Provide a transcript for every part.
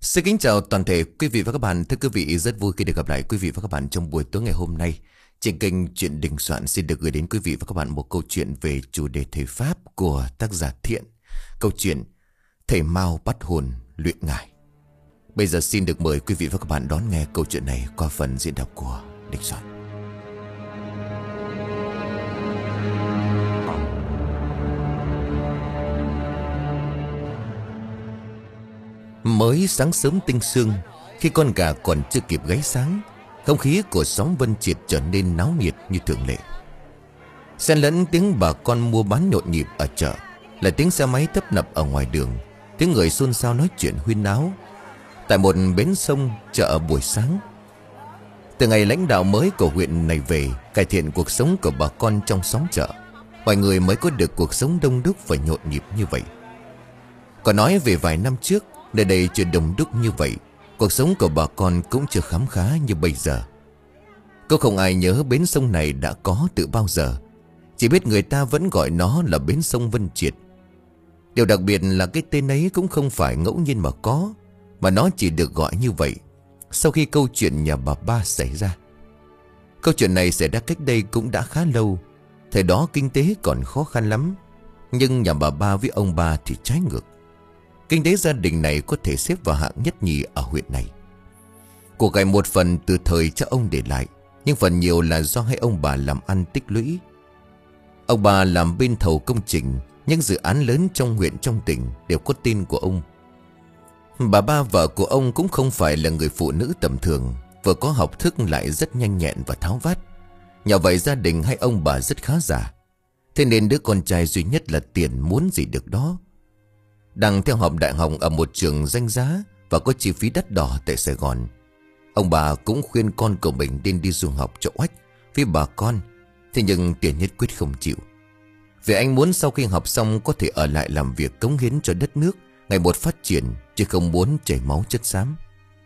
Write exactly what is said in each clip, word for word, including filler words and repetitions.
Xin kính chào toàn thể quý vị và các bạn. Thưa quý vị, rất vui khi được gặp lại quý vị và các bạn trong buổi tối ngày hôm nay. Trên kênh Chuyện Đình Soạn xin được gửi đến quý vị và các bạn một câu chuyện về chủ đề thầy Pháp của tác giả Thiện. Câu chuyện Thầy Mao bắt hồn luyện ngải. Bây giờ xin được mời quý vị và các bạn đón nghe câu chuyện này qua phần diễn đọc của Đình Soạn. Mới sáng sớm tinh sương, khi con gà còn chưa kịp gáy sáng, không khí của xóm Vân Triệt trở nên náo nhiệt như thường lệ. Xen lẫn tiếng bà con mua bán nhộn nhịp ở chợ, là tiếng xe máy tấp nập ở ngoài đường, tiếng người xôn xao nói chuyện huyên náo tại một bến sông chợ buổi sáng. Từ ngày lãnh đạo mới của huyện này về, cải thiện cuộc sống của bà con trong xóm chợ, mọi người mới có được cuộc sống đông đúc và nhộn nhịp như vậy. Còn nói về vài năm trước, nơi đây chưa đông đúc như vậy, cuộc sống của bà con cũng chưa khám khá như bây giờ. Có không ai nhớ bến sông này đã có từ bao giờ, chỉ biết người ta vẫn gọi nó là bến sông Vân Triệt. Điều đặc biệt là cái tên ấy cũng không phải ngẫu nhiên mà có, mà nó chỉ được gọi như vậy sau khi câu chuyện nhà bà Ba xảy ra. Câu chuyện này xảy ra cách đây cũng đã khá lâu. Thời đó kinh tế còn khó khăn lắm, nhưng nhà bà Ba với ông Ba thì trái ngược. Kinh tế gia đình này có thể xếp vào hạng nhất nhì ở huyện này. Của cải một phần từ thời cha ông để lại, nhưng phần nhiều là do hai ông bà làm ăn tích lũy. Ông bà làm bên thầu công trình, những dự án lớn trong huyện trong tỉnh đều có tên của ông. Bà Ba vợ của ông cũng không phải là người phụ nữ tầm thường, vừa có học thức lại rất nhanh nhẹn và tháo vát. Nhờ vậy gia đình hai ông bà rất khá giả. Thế nên đứa con trai duy nhất là Tiền muốn gì được đó. Đang theo học đại học ở một trường danh giá và có chi phí đắt đỏ tại Sài Gòn, ông bà cũng khuyên con của mình nên đi du học cho oách với bà con. Thế nhưng Tiền nhất quyết không chịu, vì anh muốn sau khi học xong có thể ở lại làm việc cống hiến cho đất nước ngày một phát triển, chứ không muốn chảy máu chất xám.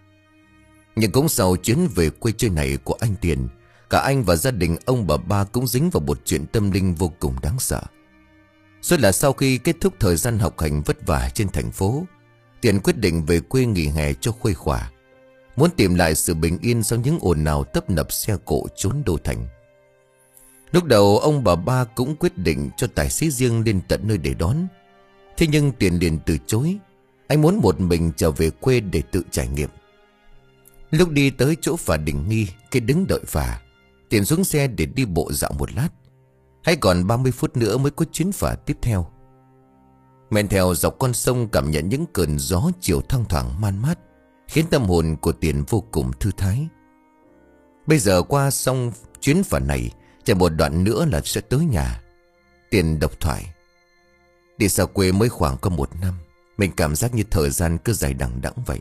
Nhưng cũng sau chuyến về quê chơi này của anh Tiền, cả anh và gia đình ông bà Ba cũng dính vào một chuyện tâm linh vô cùng đáng sợ. Suốt là sau khi kết thúc thời gian học hành vất vả trên thành phố, Tiền quyết định về quê nghỉ hè cho khuây khỏa, muốn tìm lại sự bình yên sau những ồn ào tấp nập xe cộ trốn đô thành. Lúc đầu ông bà Ba cũng quyết định cho tài xế riêng lên tận nơi để đón. Thế nhưng Tiền liền từ chối. Anh muốn một mình trở về quê để tự trải nghiệm. Lúc đi tới chỗ phà Đình Nghi, cái đứng đợi phà, Tiền xuống xe để đi bộ dạo một lát. Hay còn ba mươi phút nữa mới có chuyến phà tiếp theo. Men theo dọc con sông, cảm nhận những cơn gió chiều thoang thoảng man mát, khiến tâm hồn của Tiền vô cùng thư thái. Bây giờ qua xong chuyến phà này, chạy một đoạn nữa là sẽ tới nhà. Tiền độc thoại: đi xa quê mới khoảng có một năm, mình cảm giác như thời gian cứ dài đằng đẵng vậy.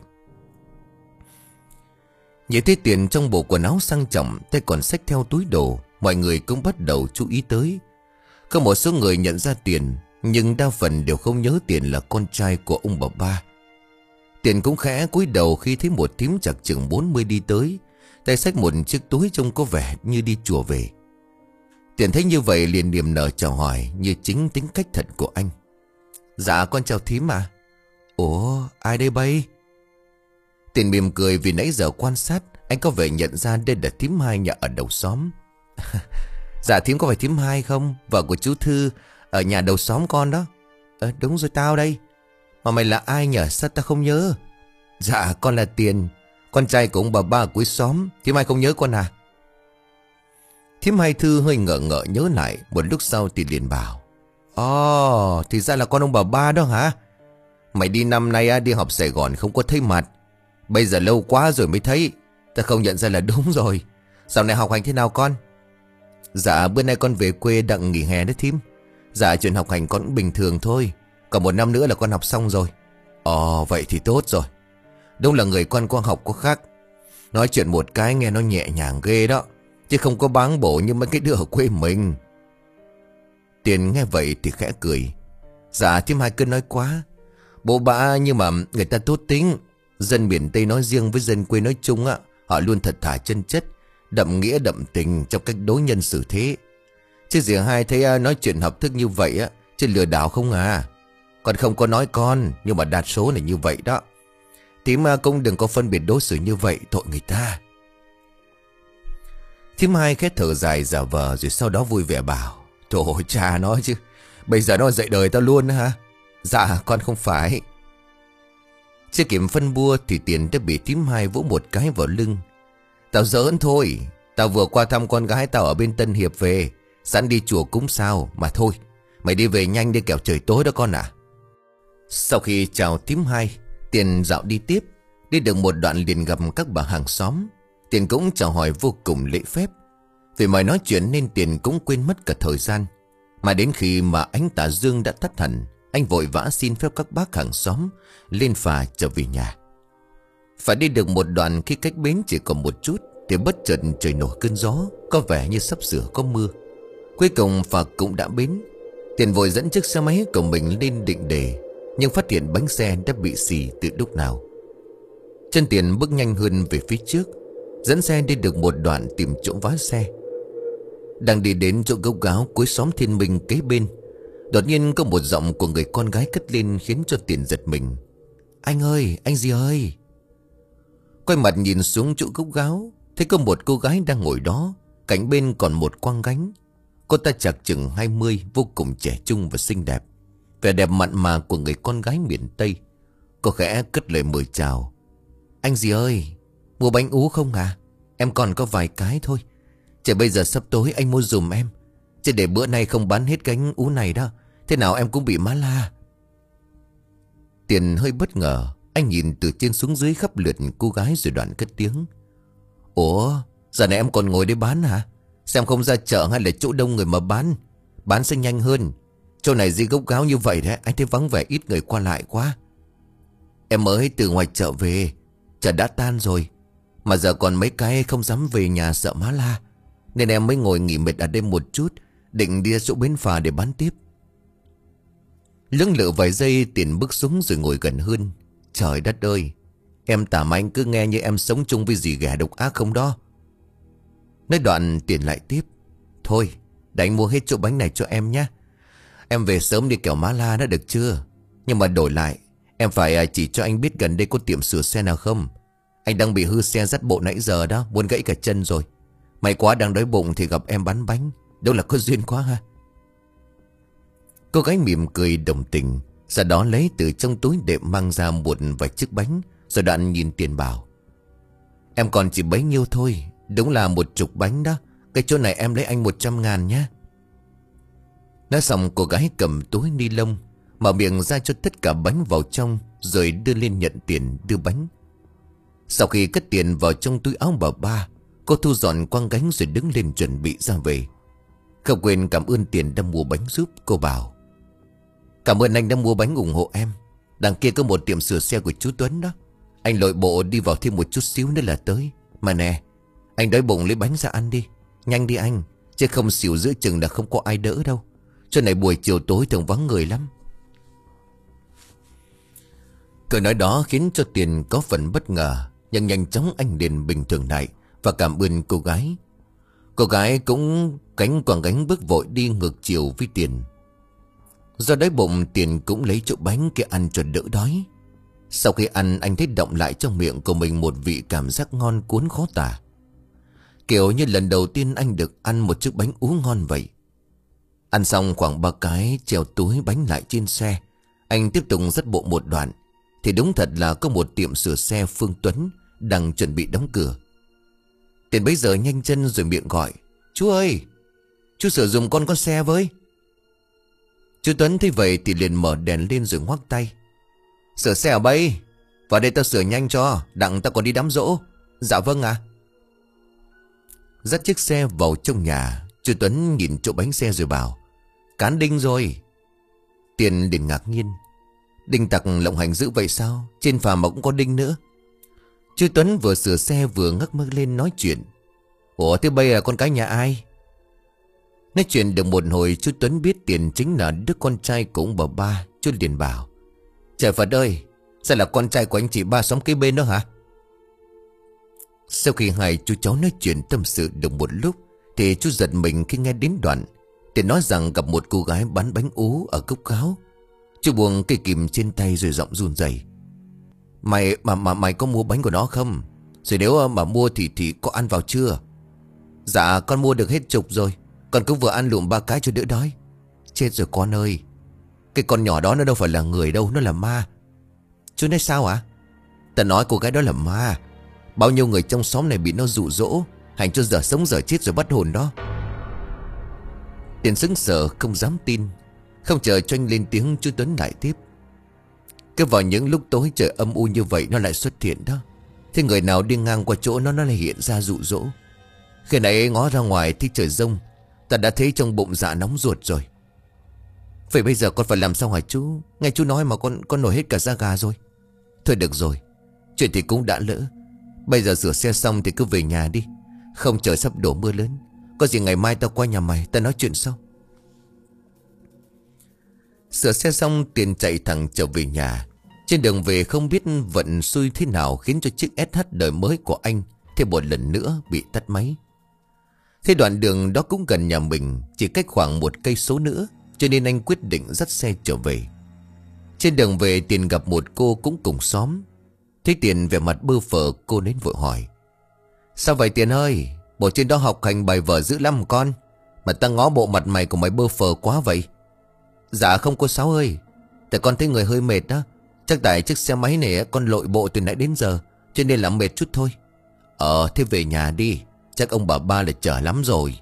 Nhìn thấy Tiền trong bộ quần áo sang trọng, tay còn xách theo túi đồ, mọi người cũng bắt đầu chú ý tới. Có một số người nhận ra Tiền, nhưng đa phần đều không nhớ Tiền là con trai của ông bà Ba. Tiền cũng khẽ cúi đầu khi thấy một thím chạc chừng bốn mươi đi tới, tay xách một chiếc túi trông có vẻ như đi chùa về. Tiền thấy như vậy liền niềm nở chào hỏi như chính tính cách thật của anh: dạ con chào thím à. Ủa ai đây bay? Tiền mỉm cười vì nãy giờ quan sát, anh có vẻ nhận ra đây là thím Hai nhà ở đầu xóm. Dạ thím có phải thím Hai không? Vợ của chú Thư ở nhà đầu xóm con đó. Ờ đúng rồi, tao đây. Mà mày là ai nhỉ? Sao tao không nhớ? Dạ con là Tiền, con trai của ông bà Ba cuối xóm. Thím Hai không nhớ con à? Thím Hai Thư hơi ngỡ ngỡ nhớ lại, một lúc sau thì liền bảo: ồ, thì ra là con ông bà Ba đó hả? Mày đi năm nay đi học Sài Gòn không có thấy mặt, bây giờ lâu quá rồi mới thấy. Ta không nhận ra là đúng rồi. Dạo này học hành thế nào con? Dạ bữa nay con về quê đặng nghỉ hè đó thím. Dạ chuyện học hành con cũng bình thường thôi, còn một năm nữa là con học xong rồi. Ồ vậy thì tốt rồi. Đúng là người con con học có khác. Nói chuyện một cái nghe nó nhẹ nhàng ghê đó, chứ không có báng bổ như mấy cái đứa ở quê mình. Tiền nghe vậy thì khẽ cười: dạ thím Hai cứ nói quá. Bố bạ nhưng mà người ta tốt tính. Dân miền Tây nói riêng với dân quê nói chung á, họ luôn thật thà chân chất, đậm nghĩa đậm tình trong cách đối nhân xử thế. Chứ dì Hai thấy nói chuyện hợp thức như vậy á, chứ lừa đảo không à. Con không có nói con, nhưng mà đa số là như vậy đó. Thím cũng đừng có phân biệt đối xử như vậy, tội người ta. Thím Hai khẽ thở dài giả vờ rồi sau đó vui vẻ bảo: Trời ơi, cha nó chứ, bây giờ nó dạy đời tao luôn hả? Dạ con không phải. Chưa kịp phân bua thì Tiền đã bị thím Hai vỗ một cái vào lưng. Tao giỡn thôi, tao vừa qua thăm con gái tao ở bên Tân Hiệp về, sẵn đi chùa cúng sao mà thôi. Mày đi về nhanh đi kẻo trời tối đó con à. Sau khi chào thím Hai, Tiền dạo đi tiếp. Đi được một đoạn liền gặp các bà hàng xóm. Tiền cũng chào hỏi vô cùng lễ phép. Vì mời nói chuyện nên Tiền cũng quên mất cả thời gian. Mà đến khi mà ánh tà dương đã tắt hẳn, anh vội vã xin phép các bác hàng xóm lên phà trở về nhà. Phải đi được một đoạn, khi cách bến chỉ còn một chút thì bất chợt trời nổi cơn gió, có vẻ như sắp sửa có mưa. Cuối cùng phà cũng đã bến. Tiền vội dẫn chiếc xe máy của mình lên định đề, nhưng phát hiện bánh xe đã bị xì từ lúc nào. Chân Tiền bước nhanh hơn về phía trước, dẫn xe đi được một đoạn tìm chỗ vá xe. Đang đi đến chỗ gốc gáo cuối xóm Thiên Minh kế bên, đột nhiên có một giọng của người con gái cất lên khiến cho Tiền giật mình. Anh ơi, anh gì ơi. Quay mặt nhìn xuống chỗ gốc gáo, thấy có một cô gái đang ngồi đó, cạnh bên còn một quang gánh. Cô ta chạc chừng hai mươi, vô cùng trẻ trung và xinh đẹp, vẻ đẹp mặn mà của người con gái miền Tây. Cô khẽ cất lời mời chào. Anh gì ơi, mua bánh ú không à? Em còn có vài cái thôi. Trời bây giờ sắp tối, anh mua dùm em, chứ để bữa nay không bán hết cánh ú này đó, thế nào em cũng bị má la. Tiền hơi bất ngờ, anh nhìn từ trên xuống dưới khắp lượt cô gái rồi đoạn cất tiếng. Ủa, giờ này em còn ngồi đây bán hả? Xem không ra chợ hay là chỗ đông người mà bán. Bán sẽ nhanh hơn. Chỗ này gì gốc gáo như vậy đấy, anh thấy vắng vẻ ít người qua lại quá. Em mới từ ngoài chợ về, chợ đã tan rồi, mà giờ còn mấy cái không dám về nhà sợ má la, nên em mới ngồi nghỉ mệt ở đây một chút, định đi chỗ bến phà để bán tiếp. Lưỡng lự vài giây, Tiền bước xuống rồi ngồi gần hơn. Trời đất ơi, em tả mà anh cứ nghe như em sống chung với dì ghẻ độc ác không đó. Nói đoạn Tiền lại tiếp. Thôi, để anh mua hết chỗ bánh này cho em nhé. Em về sớm đi kẻo má la đã được chưa? Nhưng mà đổi lại, em phải chỉ cho anh biết gần đây có tiệm sửa xe nào không. Anh đang bị hư xe dắt bộ nãy giờ đó, muốn gãy cả chân rồi. May quá đang đói bụng thì gặp em bán bánh, đâu là có duyên quá ha. Cô gái mỉm cười đồng tình, sau đó lấy từ trong túi đệm mang ra một vài chiếc bánh, rồi đoạn nhìn Tiền bảo. Em còn chỉ bấy nhiêu thôi, đúng là một chục bánh đó. Cái chỗ này em lấy anh một trăm ngàn nhé. Nói xong cô gái cầm túi ni lông, mở miệng ra cho tất cả bánh vào trong, rồi đưa lên nhận tiền đưa bánh. Sau khi cất tiền vào trong túi áo bà ba, cô thu dọn quang gánh rồi đứng lên chuẩn bị ra về. Không quên cảm ơn Tiền đã mua bánh giúp. Cô bảo. Cảm ơn anh đã mua bánh ủng hộ em. Đằng kia có một tiệm sửa xe của chú Tuấn đó. Anh lội bộ đi vào thêm một chút xíu nữa là tới. Mà nè, anh đói bụng lấy bánh ra ăn đi. Nhanh đi anh, chứ không xỉu giữa chừng là không có ai đỡ đâu. Chỗ này buổi chiều tối thường vắng người lắm. Câu nói đó khiến cho Tiền có phần bất ngờ, nhưng nhanh chóng anh liền bình thường lại và cảm ơn cô gái. Cô gái cũng cánh quàng gánh bước vội đi ngược chiều với Tiền. Do đói bụng, Tiền cũng lấy chỗ bánh kia ăn cho đỡ đói. Sau khi ăn, anh thấy động lại trong miệng của mình một vị cảm giác ngon cuốn khó tả, kiểu như lần đầu tiên anh được ăn một chiếc bánh ú ngon vậy. Ăn xong khoảng ba cái, treo túi bánh lại trên xe, anh tiếp tục dắt bộ một đoạn thì đúng thật là có một tiệm sửa xe Phương Tuấn đang chuẩn bị đóng cửa. Tiền bấy giờ nhanh chân rồi miệng gọi. Chú ơi, chú sửa dùm con con xe với. Chú Tuấn thấy vậy thì liền mở đèn lên rồi ngoắc tay. Sửa xe ở đây, vào đây tao sửa nhanh cho, đặng tao còn đi đám giỗ. Dạ vâng ạ. Dắt chiếc xe vào trong nhà, chú Tuấn nhìn chỗ bánh xe rồi bảo. Cán đinh rồi. Tiền liền ngạc nhiên. Đinh tặc lộng hành dữ vậy sao? Trên phà mà cũng có đinh nữa. Chú Tuấn vừa sửa xe vừa ngắc mắc lên nói chuyện. Ủa thế bây là con cái nhà ai? Nói chuyện được một hồi, chú Tuấn biết Tiền chính là đứa con trai của ông bà ba. Chú liền bảo. Trời Phật ơi, sao là con trai của anh chị ba xóm kế bên đó hả? Sau khi hai chú cháu nói chuyện tâm sự được một lúc thì chú giật mình khi nghe đến đoạn Tiền nói rằng gặp một cô gái bán bánh ú ở gốc gáo. Chú buông cây kìm trên tay rồi giọng run rẩy. Mày mà mà mày có mua bánh của nó không? Rồi nếu mà mua thì thì có ăn vào chưa? Dạ con mua được hết chục rồi. Con cũng vừa ăn lụm ba cái cho đỡ đói. Chết rồi con ơi. Cái con nhỏ đó nó đâu phải là người đâu, nó là ma. Chú nói sao ạ? Ta nói cô gái đó là ma. Bao nhiêu người trong xóm này bị nó dụ dỗ, hành cho giờ sống giờ chết rồi bắt hồn đó. Tiền sững sờ không dám tin. Không chờ cho anh lên tiếng, chú Tuấn lại tiếp. Cứ vào những lúc tối trời âm u như vậy nó lại xuất hiện đó. Thế người nào đi ngang qua chỗ nó nó lại hiện ra dụ dỗ. Khi nãy ngó ra ngoài thì trời rông, ta đã thấy trong bụng dạ nóng ruột rồi. Vậy bây giờ con phải làm sao hả chú? Nghe chú nói mà con con nổi hết cả da gà rồi. Thôi được rồi, chuyện thì cũng đã lỡ. Bây giờ rửa xe xong thì cứ về nhà đi. Không trời sắp đổ mưa lớn. Có gì ngày mai tao qua nhà mày, ta nói chuyện sau. Sửa xe xong Tiền chạy thẳng trở về nhà. Trên đường về không biết vận xui thế nào khiến cho chiếc ét hát đời mới của anh thêm một lần nữa bị tắt máy. Thế đoạn đường đó cũng gần nhà mình, chỉ cách khoảng một cây số nữa, cho nên anh quyết định dắt xe trở về. Trên đường về Tiền gặp một cô cũng cùng xóm. Thấy Tiền vẻ mặt bơ phờ, cô đến vội hỏi. Sao vậy Tiền ơi? Bộ trên đó học hành bài vở dữ lắm con. Mà ta ngó bộ mặt mày của mày bơ phờ quá vậy. Dạ không cô Sáu ơi. Tại con thấy người hơi mệt đó. Chắc tại chiếc xe máy này con lội bộ từ nãy đến giờ, cho nên là mệt chút thôi. Ờ thế về nhà đi. Chắc ông bà ba là chờ lắm rồi.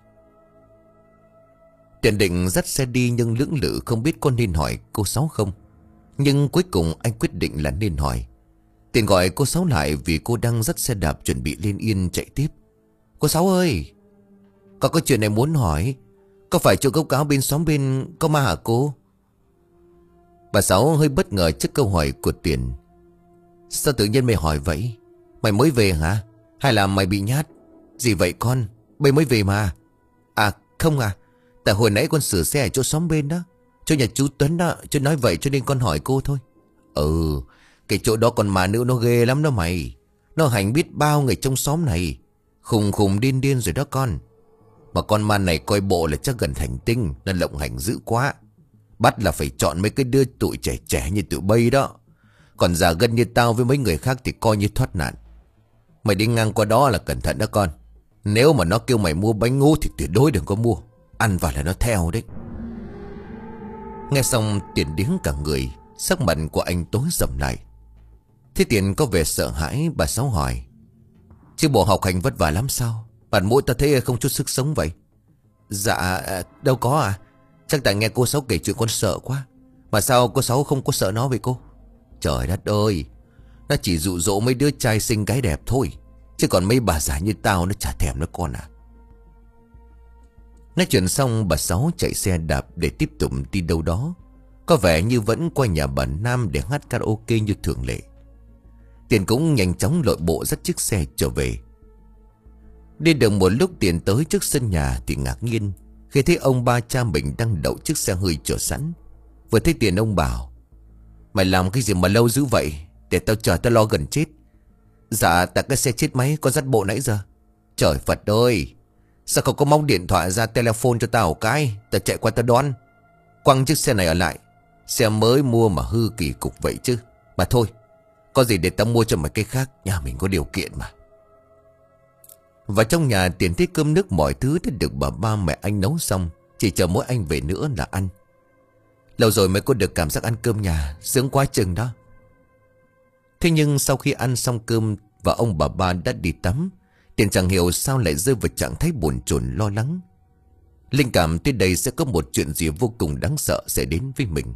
Tiền định dắt xe đi nhưng lưỡng lự không biết có nên hỏi cô Sáu không. Nhưng cuối cùng anh quyết định là nên hỏi. Tiền gọi cô Sáu lại vì cô đang dắt xe đạp chuẩn bị lên yên chạy tiếp. Cô Sáu ơi, con có chuyện này muốn hỏi. Có phải chỗ câu cáo bên xóm bên có ma hả cô? Bà Sáu hơi bất ngờ trước câu hỏi của Tiền. Sao tự nhiên mày hỏi vậy? Mày mới về hả? Hay là mày bị nhát? Gì vậy con? Bây mới về mà. À không à, tại hồi nãy con sửa xe ở chỗ xóm bên đó, chỗ nhà chú Tuấn đó. Chú nói vậy cho nên con hỏi cô thôi. Ừ, cái chỗ đó con ma nữ nó ghê lắm đó mày. Nó hành biết bao người trong xóm này. Khùng khùng điên điên rồi đó con. Mà con ma này coi bộ là chắc gần thành tinh, nó lộng hành dữ quá. Bắt là phải chọn mấy cái đứa tụi trẻ trẻ như tụi bay đó. Còn già gân như tao với mấy người khác thì coi như thoát nạn. Mày đi ngang qua đó là cẩn thận đó con. Nếu mà nó kêu mày mua bánh ngô thì tuyệt đối đừng có mua. Ăn vào là nó theo đấy. Nghe xong Tiền điếng cả người. Sắc mặt của anh tối sầm lại. Thế Tiền có vẻ sợ hãi. Bà Sáu hỏi. Chứ bộ học hành vất vả lắm sao? Bản mũi ta thấy không chút sức sống vậy. Dạ đâu có à. Chắc tại nghe cô Sáu kể chuyện con sợ quá. Mà sao cô Sáu không có sợ nó vậy cô? Trời đất ơi, nó chỉ dụ dỗ mấy đứa trai xinh gái đẹp thôi. Chứ còn mấy bà già như tao nó chả thèm nó con à. Nói chuyện xong bà Sáu chạy xe đạp để tiếp tục đi đâu đó. Có vẻ như vẫn qua nhà bà Nam để hát karaoke như thường lệ. Tiền cũng nhanh chóng lội bộ dắt chiếc xe trở về. Đi được một lúc Tiền tới trước sân nhà thì ngạc nhiên khi thấy ông ba cha mình đang đậu chiếc xe hơi chờ sẵn. Vừa thấy Tiền ông bảo. Mày làm cái gì mà lâu dữ vậy? Để tao chờ tao lo gần chết. Dạ tại cái xe chết máy con dắt bộ nãy giờ. Trời Phật ơi, sao không có móc điện thoại ra telephone cho tao cái, tao chạy qua tao đón. Quăng chiếc xe này ở lại. Xe mới mua mà hư kỳ cục vậy chứ. Mà thôi, có gì để tao mua cho mày cái khác. Nhà mình có điều kiện mà. Và trong nhà Tiền thấy cơm nước mọi thứ đã được bà ba mẹ anh nấu xong. Chỉ chờ mỗi anh về nữa là ăn. Lâu rồi mới có được cảm giác ăn cơm nhà. Sướng quá chừng đó. Thế nhưng sau khi ăn xong cơm và ông bà ba đã đi tắm, Tiền chẳng hiểu sao lại rơi vào trạng thái bồn chồn lo lắng. Linh cảm tới đây sẽ có một chuyện gì vô cùng đáng sợ sẽ đến với mình.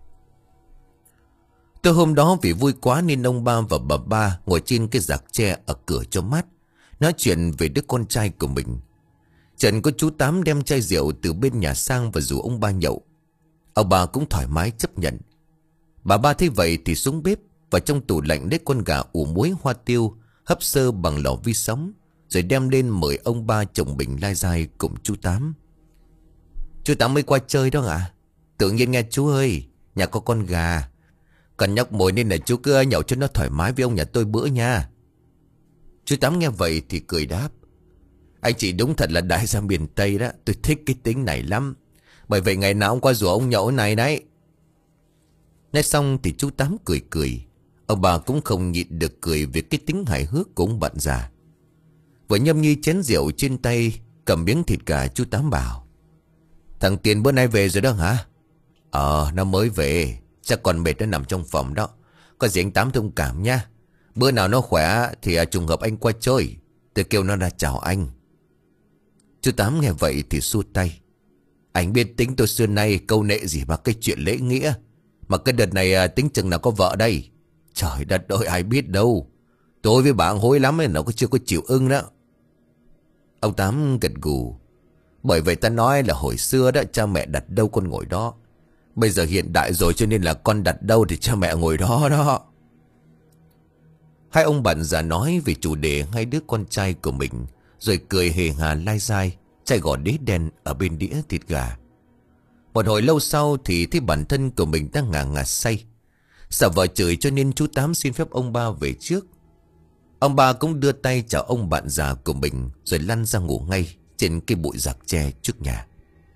Tối hôm đó vì vui quá nên ông ba và bà ba ngồi trên cái giạc tre ở cửa cho mát, nói chuyện về đứa con trai của mình. Trần có chú Tám đem chai rượu từ bên nhà sang và rủ ông ba nhậu. Ông bà cũng thoải mái chấp nhận. Bà ba thấy vậy thì xuống bếp và trong tủ lạnh lấy con gà ủ muối hoa tiêu hấp sơ bằng lò vi sóng, rồi đem lên mời ông ba chồng mình lai dai cùng chú Tám. Chú Tám mới qua chơi đó à? Tự nhiên nghe chú ơi, nhà có con gà. Cần nhóc mồi nên là chú cứ nhậu cho nó thoải mái với ông nhà tôi bữa nha. Chú Tám nghe vậy thì cười đáp. Anh chị đúng thật là đại gia miền Tây đó. Tôi thích cái tính này lắm. Bởi vậy ngày nào ông qua rủ ông nhậu này đấy. Nói xong thì chú Tám cười cười. Ông bà cũng không nhịn được cười về cái tính hài hước của ông bạn già. Vừa nhâm nhi chén rượu trên tay, cầm miếng thịt gà, chú Tám bảo: Thằng Tiền bữa nay về rồi đó hả? Ờ, nó mới về, chắc còn mệt, nó nằm trong phòng đó. Có gì anh Tám thông cảm nha. Bữa nào nó khỏe thì trùng hợp anh qua chơi, tôi kêu nó ra chào anh. Chú Tám nghe vậy thì xua tay: Anh biết tính tôi xưa nay câu nệ gì mà cái chuyện lễ nghĩa. Mà cái đợt này tính chừng nào có vợ đây. Trời đất ơi, ai biết đâu. Tôi với bà hối lắm ấy, nó có chưa có chịu ưng đó. Ông Tám gật gù: Bởi vậy ta nói là hồi xưa đó, cha mẹ đặt đâu con ngồi đó. Bây giờ hiện đại rồi, cho nên là con đặt đâu thì cha mẹ ngồi đó đó. Hai ông bạn già nói về chủ đề hai đứa con trai của mình, rồi cười hề hà lai dai, chai gò đế đen ở bên đĩa thịt gà. Một hồi lâu sau thì thấy bản thân của mình đang ngà ngà say. Sợ vợ chửi cho nên chú Tám xin phép ông ba về trước. Ông ba cũng đưa tay chào ông bạn già của mình, rồi lăn ra ngủ ngay trên cái bụi rạc tre trước nhà.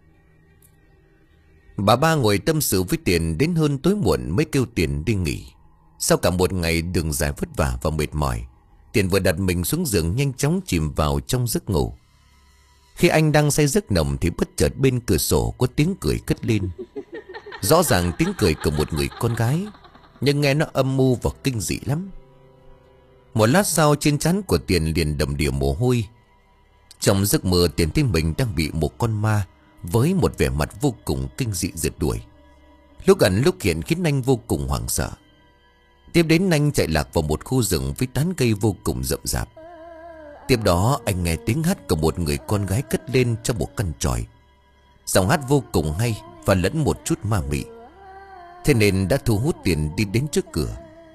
Bà ba ngồi tâm sự với Tiền đến hơn tối muộn mới kêu Tiền đi nghỉ. Sau cả một ngày đường dài vất vả và mệt mỏi, Tiền vừa đặt mình xuống giường nhanh chóng chìm vào trong giấc ngủ. Khi anh đang say giấc nồng thì bất chợt bên cửa sổ có tiếng cười cất lên. Rõ ràng tiếng cười của một người con gái, nhưng nghe nó âm mưu và kinh dị lắm. Một lát sau trên trán của Tiền liền đầm đìa mồ hôi. Trong giấc mơ Tiền thấy mình đang bị một con ma với một vẻ mặt vô cùng kinh dị rượt đuổi. Lúc ẩn lúc hiện khiến anh vô cùng hoảng sợ. Tiếp đến anh chạy lạc vào một khu rừng với tán cây vô cùng rậm rạp. Tiếp đó anh nghe tiếng hát của một người con gái cất lên trong một căn chòi. Giọng hát vô cùng hay và lẫn một chút ma mị. Thế nên đã thu hút Tiền đi đến trước cửa.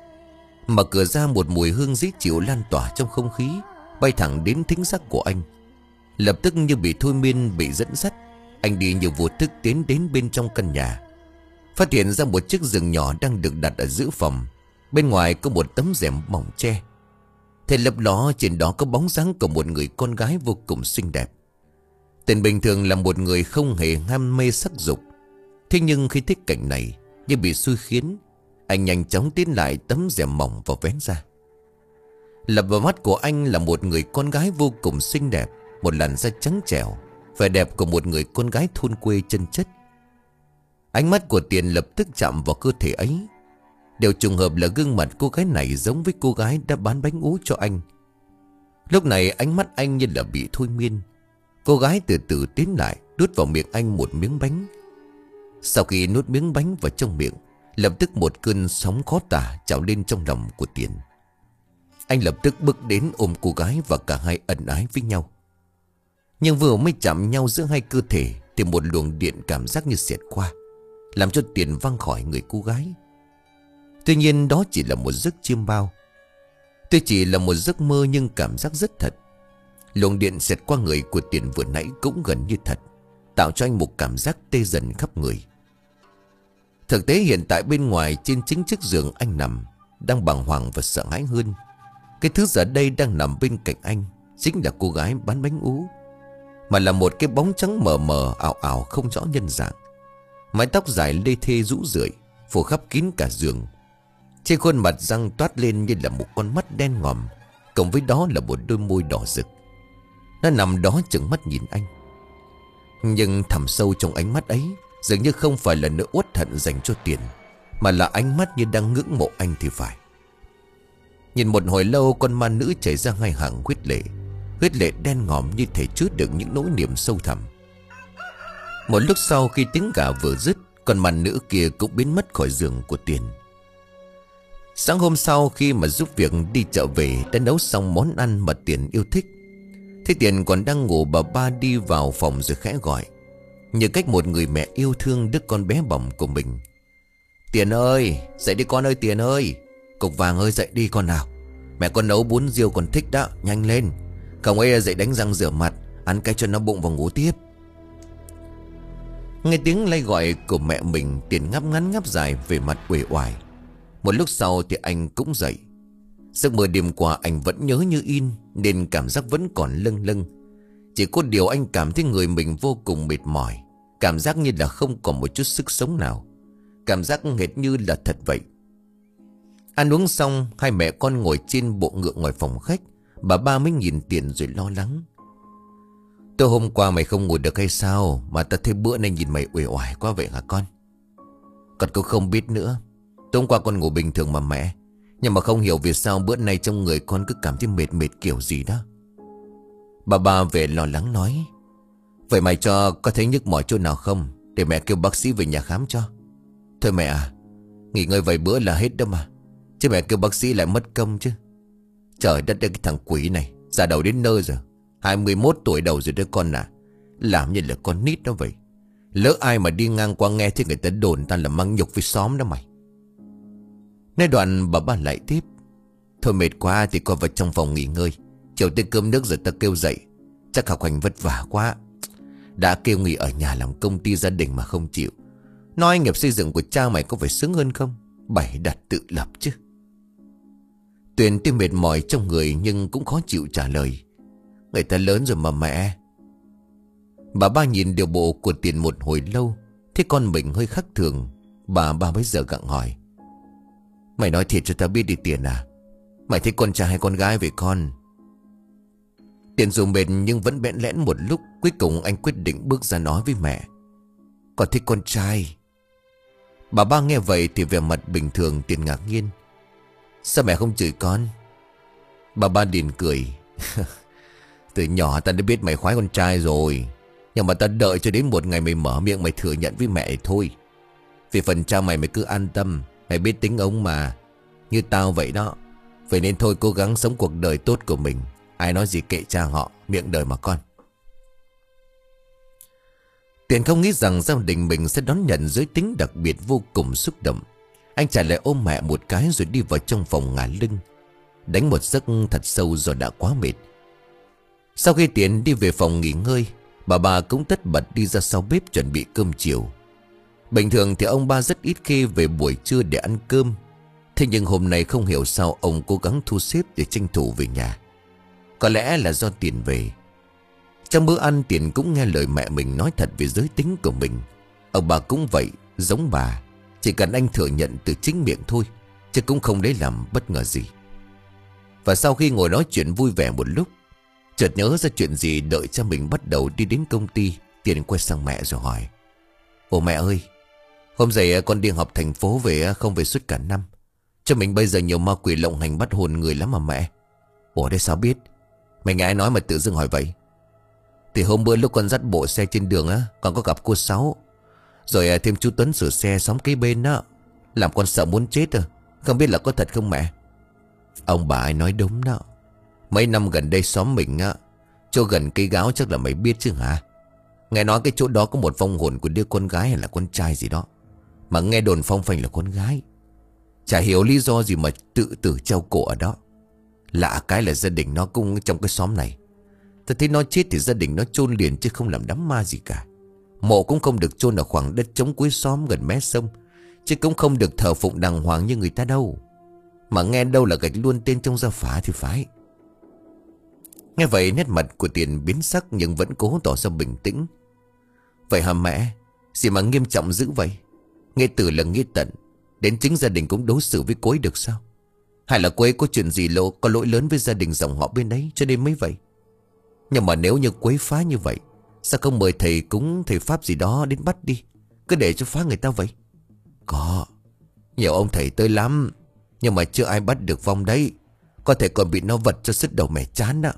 Mở cửa ra, một mùi hương dễ chịu lan tỏa trong không khí, bay thẳng đến thính giác của anh. Lập tức như bị thôi miên, bị dẫn dắt, anh đi như vô thức tiến đến bên trong căn nhà. Phát hiện ra một chiếc giường nhỏ đang được đặt ở giữa phòng. Bên ngoài có một tấm rèm mỏng tre. Thế lấp ló trên đó có bóng dáng của một người con gái vô cùng xinh đẹp. Tiền bình thường là một người không hề ham mê sắc dục. Thế nhưng khi thấy cảnh này như bị xui khiến, anh nhanh chóng tiến lại tấm rèm mỏng và vén ra. Lập vào mắt của anh là một người con gái vô cùng xinh đẹp, một làn da trắng trẻo, vẻ đẹp của một người con gái thôn quê chân chất. Ánh mắt của Tiền lập tức chạm vào cơ thể ấy. Điều trùng hợp là gương mặt cô gái này giống với cô gái đã bán bánh ú cho anh. Lúc này ánh mắt anh như là bị thôi miên. Cô gái từ từ tiến lại, đút vào miệng anh một miếng bánh. Sau khi nuốt miếng bánh vào trong miệng, lập tức một cơn sóng khó tả trào lên trong lòng của Tiền. Anh lập tức bước đến ôm cô gái và cả hai ân ái với nhau. Nhưng vừa mới chạm nhau giữa hai cơ thể thì một luồng điện cảm giác như xẹt qua, làm cho Tiền văng khỏi người cô gái. Tuy nhiên đó chỉ là một giấc chiêm bao. Tuy chỉ là một giấc mơ nhưng cảm giác rất thật. Luồng điện xẹt qua người của Tiền vừa nãy cũng gần như thật, tạo cho anh một cảm giác tê dần khắp người. Thực tế hiện tại bên ngoài trên chính chiếc giường anh nằm, đang bàng hoàng và sợ hãi hơn. Cái thứ giờ đây đang nằm bên cạnh anh chính là cô gái bán bánh ú, mà là một cái bóng trắng mờ mờ ảo ảo không rõ nhân dạng. Mái tóc dài lê thê rũ rượi phủ khắp kín cả giường. Trên khuôn mặt răng toát lên như là một con mắt đen ngòm, cộng với đó là một đôi môi đỏ rực. Nó nằm đó trừng mắt nhìn anh. Nhưng thẳm sâu trong ánh mắt ấy dường như không phải là nỗi uất hận dành cho Tiền, mà là ánh mắt như đang ngưỡng mộ anh thì phải. Nhìn một hồi lâu, con ma nữ chảy ra hai hàng huyết lệ. Huyết lệ đen ngòm như thể chứa đựng những nỗi niềm sâu thẳm. Một lúc sau khi tiếng gà vừa dứt, con ma nữ kia cũng biến mất khỏi giường của Tiền. Sáng hôm sau khi mà giúp việc đi chợ về, đã nấu xong món ăn mà Tiền yêu thích. Thế Tiền còn đang ngủ, bà ba đi vào phòng rồi khẽ gọi, như cách một người mẹ yêu thương đứa con bé bỏng của mình. Tiền ơi, dậy đi con ơi, Tiền ơi. Cục vàng ơi, dậy đi con nào. Mẹ con nấu bún riêu còn thích đó, nhanh lên. Không ấy dậy đánh răng rửa mặt, ăn cái cho nó bụng và ngủ tiếp. Nghe tiếng lay gọi của mẹ mình, Tiền ngáp ngắn ngáp dài về mặt uể oải. Một lúc sau thì anh cũng dậy. Giấc mơ đêm qua anh vẫn nhớ như in, nên cảm giác vẫn còn lâng lâng. Chỉ có điều anh cảm thấy người mình vô cùng mệt mỏi, cảm giác như là không còn một chút sức sống nào, cảm giác hệt như là thật vậy. Ăn uống xong, hai mẹ con ngồi trên bộ ngựa ngoài phòng khách. Bà ba mới nhìn Tiền rồi lo lắng. Tôi hôm qua mày không ngủ được hay sao mà ta thấy bữa nay nhìn mày uể oải quá vậy hả con? Con cũng không biết nữa. Tối hôm qua con ngủ bình thường mà mẹ. Nhưng mà không hiểu vì sao bữa nay trong người con cứ cảm thấy mệt mệt kiểu gì đó. Bà ba về lo lắng nói. Vậy mày cho có thấy nhức mỏi chỗ nào không? Để mẹ kêu bác sĩ về nhà khám cho. Thôi mẹ à, nghỉ ngơi vài bữa là hết đó mà. Chứ mẹ kêu bác sĩ lại mất công chứ. Trời đất ơi, cái thằng quỷ này già đầu đến nơi rồi. hai mươi mốt tuổi đầu rồi đứa con à. Làm như là con nít đó vậy. Lỡ ai mà đi ngang qua nghe thì người ta đồn ta là mang nhục với xóm đó mày. Nói đoạn bà ba lại tiếp. Thôi mệt quá thì con vào trong phòng nghỉ ngơi. Chiều tới cơm nước rồi ta kêu dậy. Chắc học hành vất vả quá. Đã kêu nghỉ ở nhà làm công ty gia đình mà không chịu. Nói nghiệp xây dựng của cha mày có phải sướng hơn không? Bảy đặt tự lập chứ. Tuyền tuy mệt mỏi trong người nhưng cũng khó chịu trả lời. Người ta lớn rồi mà mẹ. Bà ba nhìn điều bộ của Tiền một hồi lâu. Thế con mình hơi khác thường. Bà ba bây giờ gặng hỏi. Mày nói thiệt cho tao biết đi Tiền à? Mày thấy con trai hay con gái vậy con? Tiền dù mệt nhưng vẫn bẽn lẽn một lúc. Cuối cùng anh quyết định bước ra nói với mẹ. Con thích con trai. Bà ba nghe vậy thì vẻ mặt bình thường. Tiền ngạc nhiên. Sao mẹ không chửi con? Bà ba liền cười. Từ nhỏ ta đã biết mày khoái con trai rồi. Nhưng mà ta đợi cho đến một ngày mày mở miệng mày thừa nhận với mẹ thôi. Vì phần cha mày mày cứ an tâm. Mày biết tính ông mà. Như tao vậy đó. Vậy nên thôi cố gắng sống cuộc đời tốt của mình. Ai nói gì kệ cha họ. Miệng đời mà con. Tiền không nghĩ rằng gia đình mình sẽ đón nhận giới tính đặc biệt vô cùng xúc động. Anh trả lại ôm mẹ một cái rồi đi vào trong phòng ngả lưng. Đánh một giấc thật sâu do đã quá mệt. Sau khi Tiền đi về phòng nghỉ ngơi, bà bà cũng tất bật đi ra sau bếp chuẩn bị cơm chiều. Bình thường thì ông ba rất ít khi về buổi trưa để ăn cơm. Thế nhưng hôm nay không hiểu sao ông cố gắng thu xếp để tranh thủ về nhà. Có lẽ là do Tiền về. Trong bữa ăn Tiền cũng nghe lời mẹ mình nói thật về giới tính của mình. Ông bà cũng vậy, giống bà. Chỉ cần anh thừa nhận từ chính miệng thôi, chứ cũng không lấy làm bất ngờ gì. Và sau khi ngồi nói chuyện vui vẻ một lúc, chợt nhớ ra chuyện gì đợi cha mình bắt đầu đi đến công ty. Tiền quay sang mẹ rồi hỏi. Ồ mẹ ơi, hôm dậy con đi học thành phố về không về suốt cả năm. Cho mình bây giờ nhiều ma quỷ lộng hành bắt hồn người lắm mà mẹ. Ủa đây sao biết? Mày nghe ai nói mà tự dưng hỏi vậy? Thì hôm bữa lúc con dắt bộ xe trên đường á, con có gặp cô Sáu. Rồi thêm chú Tuấn sửa xe xóm kế bên đó. Làm con sợ muốn chết à. Không biết là có thật không mẹ? Ông bà ai nói đúng đó. Mấy năm gần đây xóm mình á, chỗ gần cây gáo chắc là mày biết chứ hả? Nghe nói cái chỗ đó có một vong hồn của đứa con gái hay là con trai gì đó. Mà nghe đồn phong phanh là con gái. Chả hiểu lý do gì mà tự tử treo cổ ở đó. Lạ cái là gia đình nó cũng trong cái xóm này. Tôi thấy nó chết thì gia đình nó chôn liền chứ không làm đám ma gì cả. Mộ cũng không được chôn ở khoảng đất trống cuối xóm gần mé sông. Chứ cũng không được thờ phụng đàng hoàng như người ta đâu. Mà nghe đâu là gạch luôn tên trong gia phả thì phải. Nghe vậy nét mặt của Tiền biến sắc nhưng vẫn cố tỏ ra bình tĩnh. Vậy hả mẹ? Gì mà nghiêm trọng dữ vậy? Nghĩa tử là nghĩa tận. Đến chính gia đình cũng đối xử với cô ấy được sao? Hay là cô ấy có chuyện gì lộ có lỗi lớn với gia đình dòng họ bên đấy cho nên mới vậy? Nhưng mà nếu như quấy phá như vậy, sao không mời thầy cúng thầy pháp gì đó đến bắt đi? Cứ để cho phá người ta vậy? Có, nhiều ông thầy tới lắm. Nhưng mà chưa ai bắt được vong đấy. Có thể còn bị nó vật cho sứt đầu mẻ chán đó.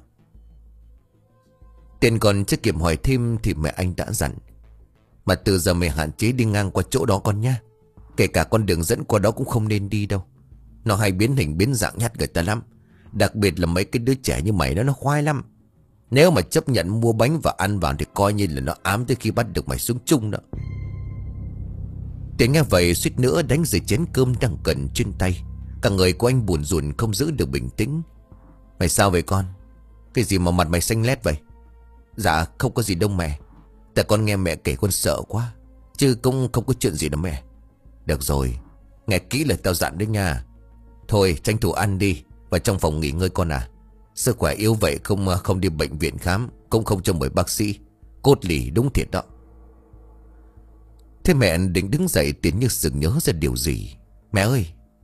Tiền còn chưa kịp hỏi thêm thì mẹ anh đã dặn. Mà từ giờ mày hạn chế đi ngang qua chỗ đó con nha. Kể cả con đường dẫn qua đó cũng không nên đi đâu. Nó hay biến hình biến dạng nhát người ta lắm. Đặc biệt là mấy cái đứa trẻ như mày đó nó khoai lắm. Nếu mà chấp nhận mua bánh và ăn vào thì coi như là nó ám tới khi bắt được mày xuống chung đó. Tiền nghe vậy suýt nữa đánh rơi chén cơm đang cần trên tay. Cả người của anh buồn rùn không giữ được bình tĩnh. Mày sao vậy con? Cái gì mà mặt mày xanh lét vậy? Dạ không có gì đâu mẹ. Tại con nghe mẹ kể con sợ quá. Chứ cũng không có chuyện gì đâu mẹ. Được rồi, nghe kỹ lời tao dặn đấy nha. Thôi tranh thủ ăn đi. Vào trong phòng nghỉ ngơi con à. Sức khỏe yếu vậy không không đi bệnh viện khám. Cũng không cho mời bác sĩ. Cốt lì đúng thiệt đó. Thế mẹ định đứng dậy Tiến như sực nhớ ra điều gì. Mẹ ơi,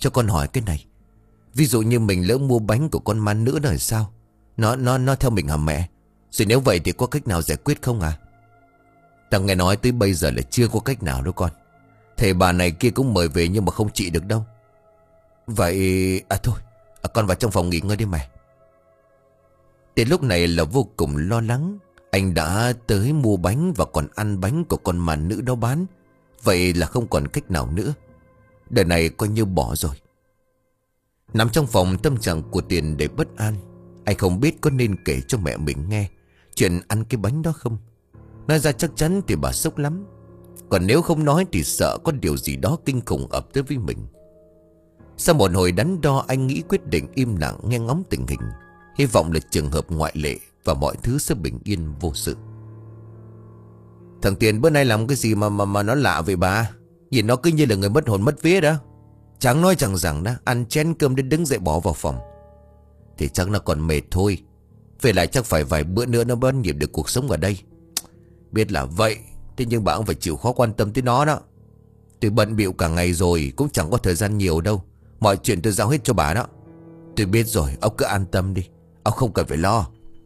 Cho con hỏi cái này, ví dụ như mình lỡ mua bánh của con ma nữ đó là sao? Nó nó nó theo mình hả mẹ? Rồi nếu vậy thì có cách nào giải quyết không à? Tao nghe nói tới bây giờ là chưa có cách nào đâu con. Thầy bà này kia cũng mời về nhưng mà không trị được đâu. Vậy à thôi, à, con vào trong phòng nghỉ ngơi đi mẹ. Đến lúc này là vô cùng lo lắng. Anh đã tới mua bánh và còn ăn bánh của con ma nữ đó bán. Vậy là không còn cách nào nữa. Đời này coi như bỏ rồi. Nằm trong phòng, tâm trạng của Tiền đầy bất an. Anh không biết có nên kể cho mẹ mình nghe chuyện ăn cái bánh đó không. Nói ra chắc chắn thì bà sốc lắm. Còn nếu không nói thì sợ có điều gì đó kinh khủng ập tới với mình. Sau một hồi đắn đo, anh nghĩ quyết định im lặng nghe ngóng tình hình. Hy vọng là trường hợp ngoại lệ và mọi thứ sẽ bình yên vô sự. Thằng Tiền bữa nay làm cái gì mà mà mà nó lạ vậy bà? Nhìn nó cứ như là người mất hồn mất vía đó. Chẳng nói chẳng rằng đó, ăn chén cơm đến đứng dậy bỏ vào phòng. Thì chắc nó còn mệt thôi. Về lại chắc phải vài bữa nữa nó mới nhịp được cuộc sống ở đây. Biết là vậy, thế nhưng bà cũng phải chịu khó quan tâm tới nó đó. Tôi bận bịu cả ngày rồi, cũng chẳng có thời gian nhiều đâu. Mọi chuyện tôi giao hết cho bà đó. Tôi biết rồi, ông cứ an tâm đi. Ông không cần phải lo.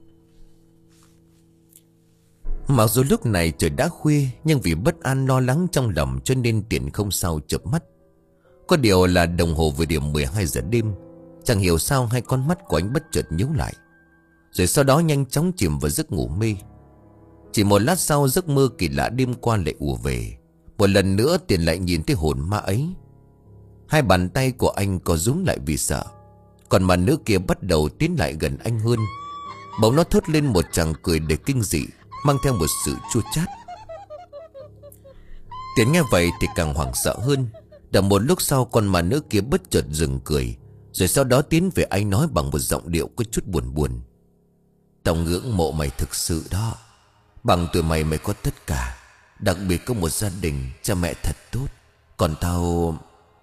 Mặc dù lúc này trời đã khuya, nhưng vì bất an lo lắng trong lòng cho nên Tiền không sao chợp mắt. Có điều là đồng hồ vừa điểm mười hai giờ đêm. Chẳng hiểu sao hai con mắt của anh bất chợt nhíu lại, rồi sau đó nhanh chóng chìm vào giấc ngủ mê. Chỉ một lát sau, giấc mơ kỳ lạ đêm qua lại ùa về. Một lần nữa Tiền lại nhìn thấy hồn ma ấy. Hai bàn tay của anh co rúm lại vì sợ. Còn mà nữ kia bắt đầu tiến lại gần anh hơn. Bỗng nó thốt lên một tràng cười đầy kinh dị, mang theo một sự chua chát. Tiền nghe vậy thì càng hoảng sợ hơn. Đợi một lúc sau, con ma nữ kia bất chợt dừng cười, rồi sau đó tiến về anh nói bằng một giọng điệu có chút buồn buồn. Tao ngưỡng mộ mày thực sự đó. Bằng tuổi mày mày có tất cả. Đặc biệt có một gia đình, cha mẹ thật tốt. Còn tao...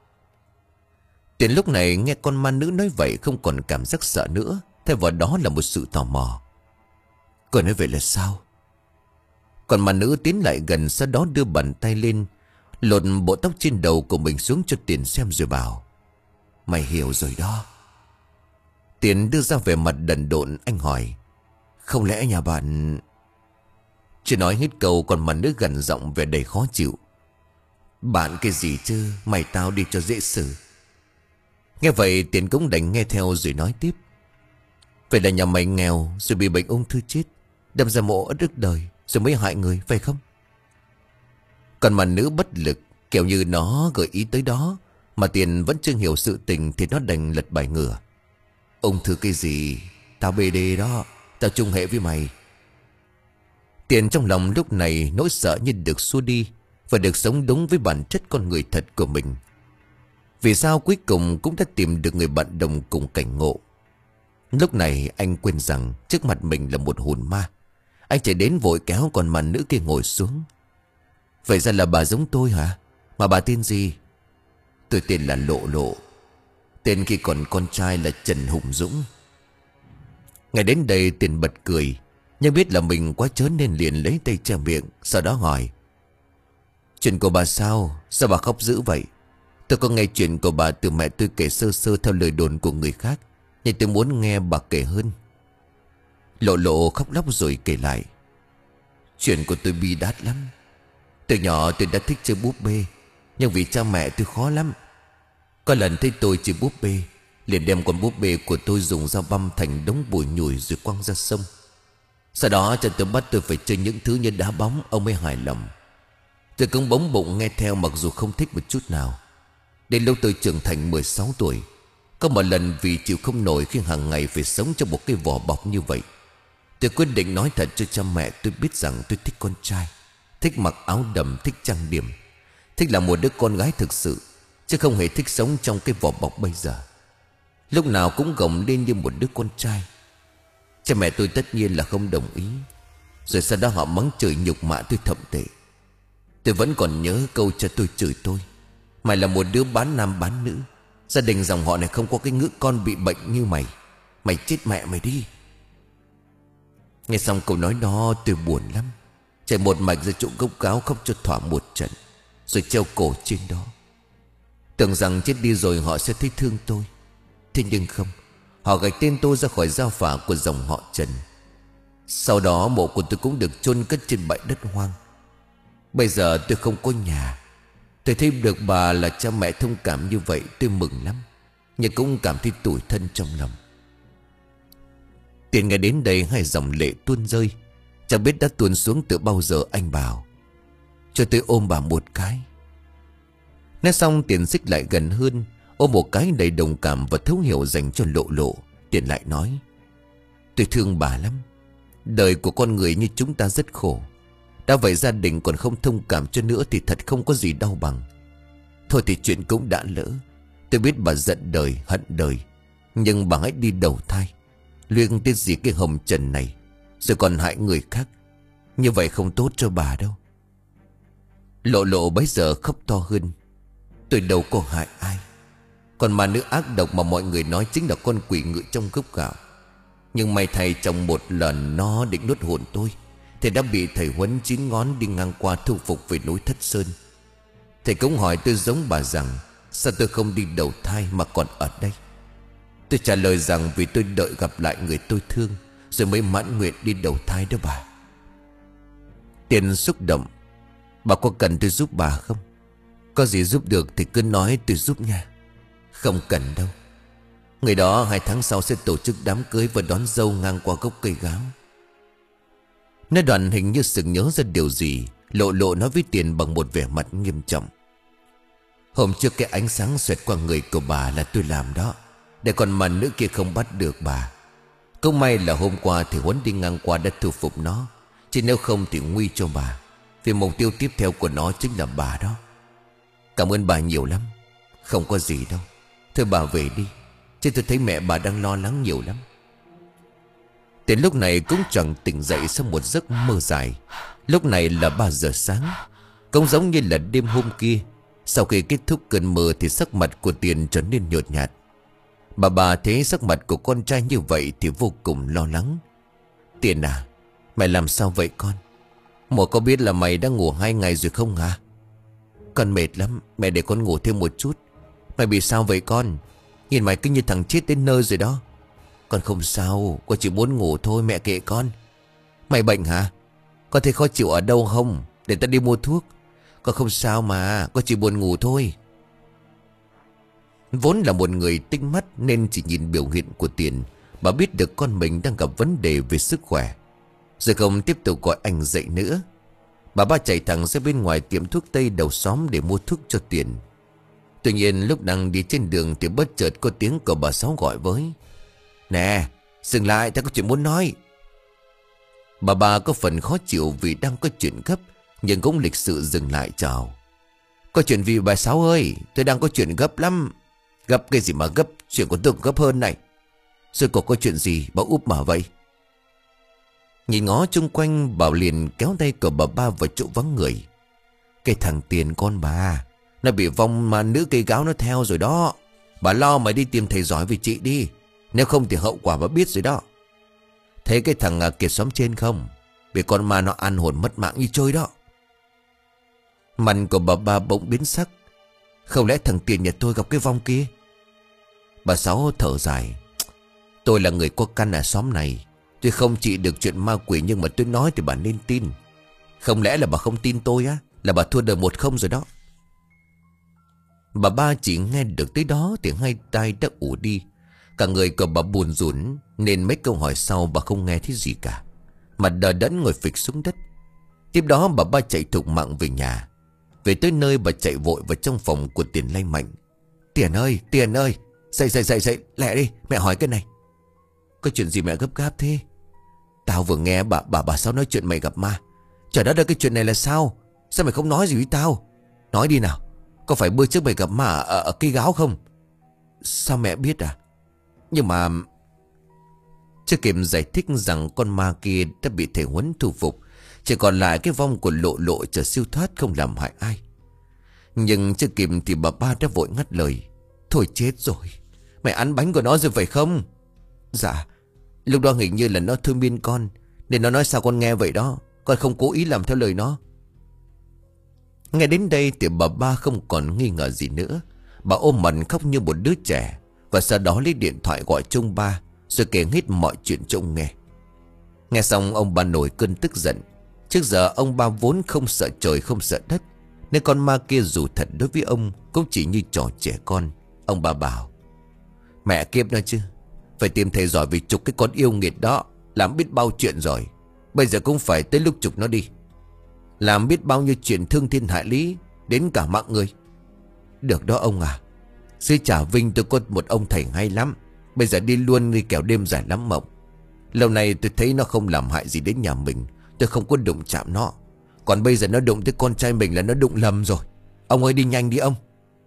Tiền lúc này nghe con ma nữ nói vậy không còn cảm giác sợ nữa. Thay vào đó là một sự tò mò. Cô nói vậy là sao? Còn ma nữ tiến lại gần, sau đó đưa bàn tay lên, lột bộ tóc trên đầu của mình xuống cho Tiền xem rồi bảo: Mày hiểu rồi đó. Tiền đưa ra vẻ mặt đần độn. Anh hỏi: Không lẽ nhà bạn... Chưa nói hết câu, còn mà nữ gần giọng vẻ đầy khó chịu: Bạn cái gì chứ, mày tao đi cho dễ xử. Nghe vậy Tiền cũng đành nghe theo rồi nói tiếp: Vậy là nhà mày nghèo rồi bị bệnh ung thư chết, đâm ra mộ ất ức đời rồi mới hại người, phải không? Còn mà nữ bất lực, kiểu như nó gợi ý tới đó mà Tiền vẫn chưa hiểu sự tình thì nó đành lật bài ngửa: Ung thư cái gì, tao bê đê đó, tao chung hệ với mày. Tiền trong lòng lúc này nỗi sợ như được xua đi, và được sống đúng với bản chất con người thật của mình. Vì sao cuối cùng cũng đã tìm được người bạn đồng cùng cảnh ngộ. Lúc này anh quên rằng trước mặt mình là một hồn ma. Anh chạy đến vội kéo con ma nữ kia ngồi xuống. Vậy ra là bà giống tôi hả? Mà bà tên gì? Tôi tên là Lộ Lộ. Tên khi còn con trai là Trần Hùng Dũng. Ngày đến đây Tiền bật cười, nhưng biết là mình quá trớn nên liền lấy tay che miệng. Sau đó hỏi: Chuyện của bà sao? Sao bà khóc dữ vậy? Tôi có nghe chuyện của bà từ mẹ tôi kể sơ sơ theo lời đồn của người khác, nhưng tôi muốn nghe bà kể hơn. Lộ Lộ khóc lóc rồi kể lại: Chuyện của tôi bi đát lắm. Từ nhỏ tôi đã thích chơi búp bê, nhưng vì cha mẹ tôi khó lắm. Có lần thấy tôi chơi búp bê, liền đem con búp bê của tôi dùng dao băm thành đống bụi nhùi rồi quăng ra sông. Sau đó cha tôi bắt tôi phải chơi những thứ như đá bóng, ông mới hài lòng. Tôi cũng bóng bụng nghe theo mặc dù không thích một chút nào. Đến lúc tôi trưởng thành mười sáu tuổi, có một lần vì chịu không nổi khi hàng ngày phải sống trong một cái vỏ bọc như vậy, tôi quyết định nói thật cho cha mẹ tôi biết rằng tôi thích con trai, thích mặc áo đầm, thích trang điểm, thích là một đứa con gái thực sự, chứ không hề thích sống trong cái vỏ bọc bây giờ. Lúc nào cũng gồng lên như một đứa con trai. Cha mẹ tôi tất nhiên là không đồng ý. Rồi sau đó họ mắng chửi nhục mạ tôi thậm tệ. Tôi vẫn còn nhớ câu cha tôi chửi tôi: Mày là một đứa bán nam bán nữ, gia đình dòng họ này không có cái ngữ con bị bệnh như mày. Mày chết mẹ mày đi. Nghe xong câu nói đó tôi buồn lắm, chạy một mạch ra chỗ gốc gáo khóc cho thỏa một trận, rồi treo cổ trên đó. Tưởng rằng chết đi rồi họ sẽ thấy thương tôi. Thế nhưng không. Họ gạch tên tôi ra khỏi gia phả của dòng họ Trần. Sau đó mộ của tôi cũng được chôn cất trên bãi đất hoang. Bây giờ tôi không có nhà. Tôi thấy được bà là cha mẹ thông cảm như vậy, tôi mừng lắm, nhưng cũng cảm thấy tủi thân trong lòng. Tiền nghe đến đây hai dòng lệ tuôn rơi. Chẳng biết đã tuôn xuống từ bao giờ anh bảo. Cho tôi ôm bà một cái. Nói xong Tiền xích lại gần hơn, ôm một cái đầy đồng cảm và thấu hiểu dành cho Lộ Lộ. Tiền lại nói: tôi thương bà lắm. Đời của con người như chúng ta rất khổ. Đã vậy gia đình còn không thông cảm cho nữa thì thật không có gì đau bằng. Thôi thì chuyện cũng đã lỡ. Tôi biết bà giận đời, hận đời, nhưng bà hãy đi đầu thai, luyện tiết gì cái hồng trần này, rồi còn hại người khác. Như vậy không tốt cho bà đâu. Lộ Lộ bấy giờ khóc to hơn: tôi đâu có hại ai. Còn mà nữ ác độc mà mọi người nói chính là con quỷ ngự trong gốc gạo. Nhưng may thay trong một lần nó định nuốt hồn tôi thì đã bị thầy Huấn chín ngón đi ngang qua thu phục về núi Thất Sơn. Thầy cũng hỏi tôi giống bà rằng sao tôi không đi đầu thai mà còn ở đây. Tôi trả lời rằng vì tôi đợi gặp lại người tôi thương rồi mới mãn nguyện đi đầu thai đó bà. Tiền xúc động: bà có cần tôi giúp bà không? Có gì giúp được thì cứ nói tôi giúp nha. Không cần đâu. Người đó hai tháng sau sẽ tổ chức đám cưới và đón dâu ngang qua gốc cây gáo. Nói đoạn hình như sực nhớ ra điều gì, Lộ Lộ nói với Tiền bằng một vẻ mặt nghiêm trọng: hôm trước cái ánh sáng xoẹt qua người của bà là tôi làm đó, để còn mà nữ kia không bắt được bà. Cũng may là hôm qua thì Huấn đi ngang qua đã thu phục nó, chứ nếu không thì nguy cho bà, vì mục tiêu tiếp theo của nó chính là bà đó. Cảm ơn bà nhiều lắm. Không có gì đâu. Thôi bà về đi, chứ tôi thấy mẹ bà đang lo lắng nhiều lắm. Tiền lúc này cũng chẳng tỉnh dậy sau một giấc mơ dài. Lúc này là ba giờ sáng. Cũng giống như là đêm hôm kia. Sau khi kết thúc cơn mơ thì sắc mặt của Tiền trở nên nhợt nhạt. Bà bà thấy sắc mặt của con trai như vậy thì vô cùng lo lắng. Tiền à, mày làm sao vậy con? Mẹ có biết là mày đã ngủ hai ngày rồi không hả? Con mệt lắm, mẹ để con ngủ thêm một chút. Mày bị sao vậy con? Nhìn mày cứ như thằng chết đến nơi rồi đó. Con không sao, con chỉ muốn ngủ thôi, mẹ kệ con. Mày bệnh hả? Con thấy khó chịu ở đâu không? Để ta đi mua thuốc. Con không sao mà, con chỉ buồn ngủ thôi. Vốn là một người tinh mắt nên chỉ nhìn biểu hiện của Tiền, bà biết được con mình đang gặp vấn đề về sức khỏe. Rồi không tiếp tục gọi anh dậy nữa. Bà ba chạy thẳng ra bên ngoài tiệm thuốc tây đầu xóm để mua thuốc cho Tiền. Tuy nhiên lúc đang đi trên đường thì bất chợt có tiếng của bà Sáu gọi với: nè, dừng lại, ta có chuyện muốn nói. Bà bà có phần khó chịu vì đang có chuyện gấp, nhưng cũng lịch sự dừng lại chào: có chuyện gì bà Sáu ơi? Tôi đang có chuyện gấp lắm. Gấp cái gì mà gấp? Chuyện của tôi gấp hơn này. Rồi có có chuyện gì bà úp mở vậy? Nhìn ngó chung quanh, Bảo liền kéo tay của bà ba vào chỗ vắng người. Cái thằng Tiền con bà, nó bị vong mà nữ cây gáo nó theo rồi đó. Bà lo mà đi tìm thầy giỏi với chị đi, nếu không thì hậu quả bà biết rồi đó. Thấy cái thằng Kiệt xóm trên không? Bị con ma nó ăn hồn mất mạng như chơi đó. Mặt của bà ba bỗng biến sắc. Không lẽ thằng Tiền nhà tôi gặp cái vong kia? Bà Sáu thở dài: tôi là người có căn ở xóm này. Tôi không trị được chuyện ma quỷ, nhưng mà tôi nói thì bà nên tin. Không lẽ là bà không tin tôi á? Là bà thua đời một không rồi đó. Bà ba chỉ nghe được tới đó thì hai tai đã ù đi. Cả người của bà buồn rủn, nên mấy câu hỏi sau bà không nghe thấy gì cả. Mặt đờ đẫn ngồi phịch xuống đất. Tiếp đó bà ba chạy thục mạng về nhà. Về tới nơi bà chạy vội vào trong phòng của Tiền lay mạnh: Tiền ơi, Tiền ơi, dậy dậy dậy dậy, lẹ đi, mẹ hỏi cái này. Có chuyện gì mẹ gấp gáp thế? Tao vừa nghe bà bà bà Sáu nói chuyện mày gặp ma. Trời đất ơi, cái chuyện này là sao? Sao mày không nói gì với tao? Nói đi nào. Có phải bữa trước mày gặp ma ở, ở cây gáo không? Sao mẹ biết à? Nhưng mà... Chưa kịp giải thích rằng con ma kia đã bị thầy Huấn thu phục, chỉ còn lại cái vong của Lộ Lộ chờ siêu thoát không làm hại ai. Nhưng chưa kịp thì bà ba đã vội ngắt lời: Thôi chết rồi, mày ăn bánh của nó rồi phải không? Dạ, lúc đó hình như là nó thương biên con, nên nó nói sao con nghe vậy đó. Con không cố ý làm theo lời nó. Nghe đến đây thì bà ba không còn nghi ngờ gì nữa. Bà ôm mặt khóc như một đứa trẻ, và sau đó lấy điện thoại gọi cho ông ba, rồi kể hết mọi chuyện cho ông nghe. Nghe xong ông ba nổi cơn tức giận. Trước giờ ông ba vốn không sợ trời không sợ đất, nên con ma kia dù thật đối với ông cũng chỉ như trò trẻ con. Ông ba bảo: mẹ kiếp nó chứ, phải tìm thầy giỏi vì trục cái con yêu nghiệt đó. Làm biết bao chuyện rồi, bây giờ cũng phải tới lúc trục nó đi. Làm biết bao nhiêu chuyện thương thiên hại lý, đến cả mạng người. Được đó ông à, dưới Trà Vinh tôi có một ông thầy hay lắm. Bây giờ đi luôn đi kẻo đêm dài lắm mộng. Lâu nay tôi thấy nó không làm hại gì đến nhà mình, tôi không có đụng chạm nó. Còn bây giờ nó đụng tới con trai mình là nó đụng lầm rồi. Ông ơi đi nhanh đi ông.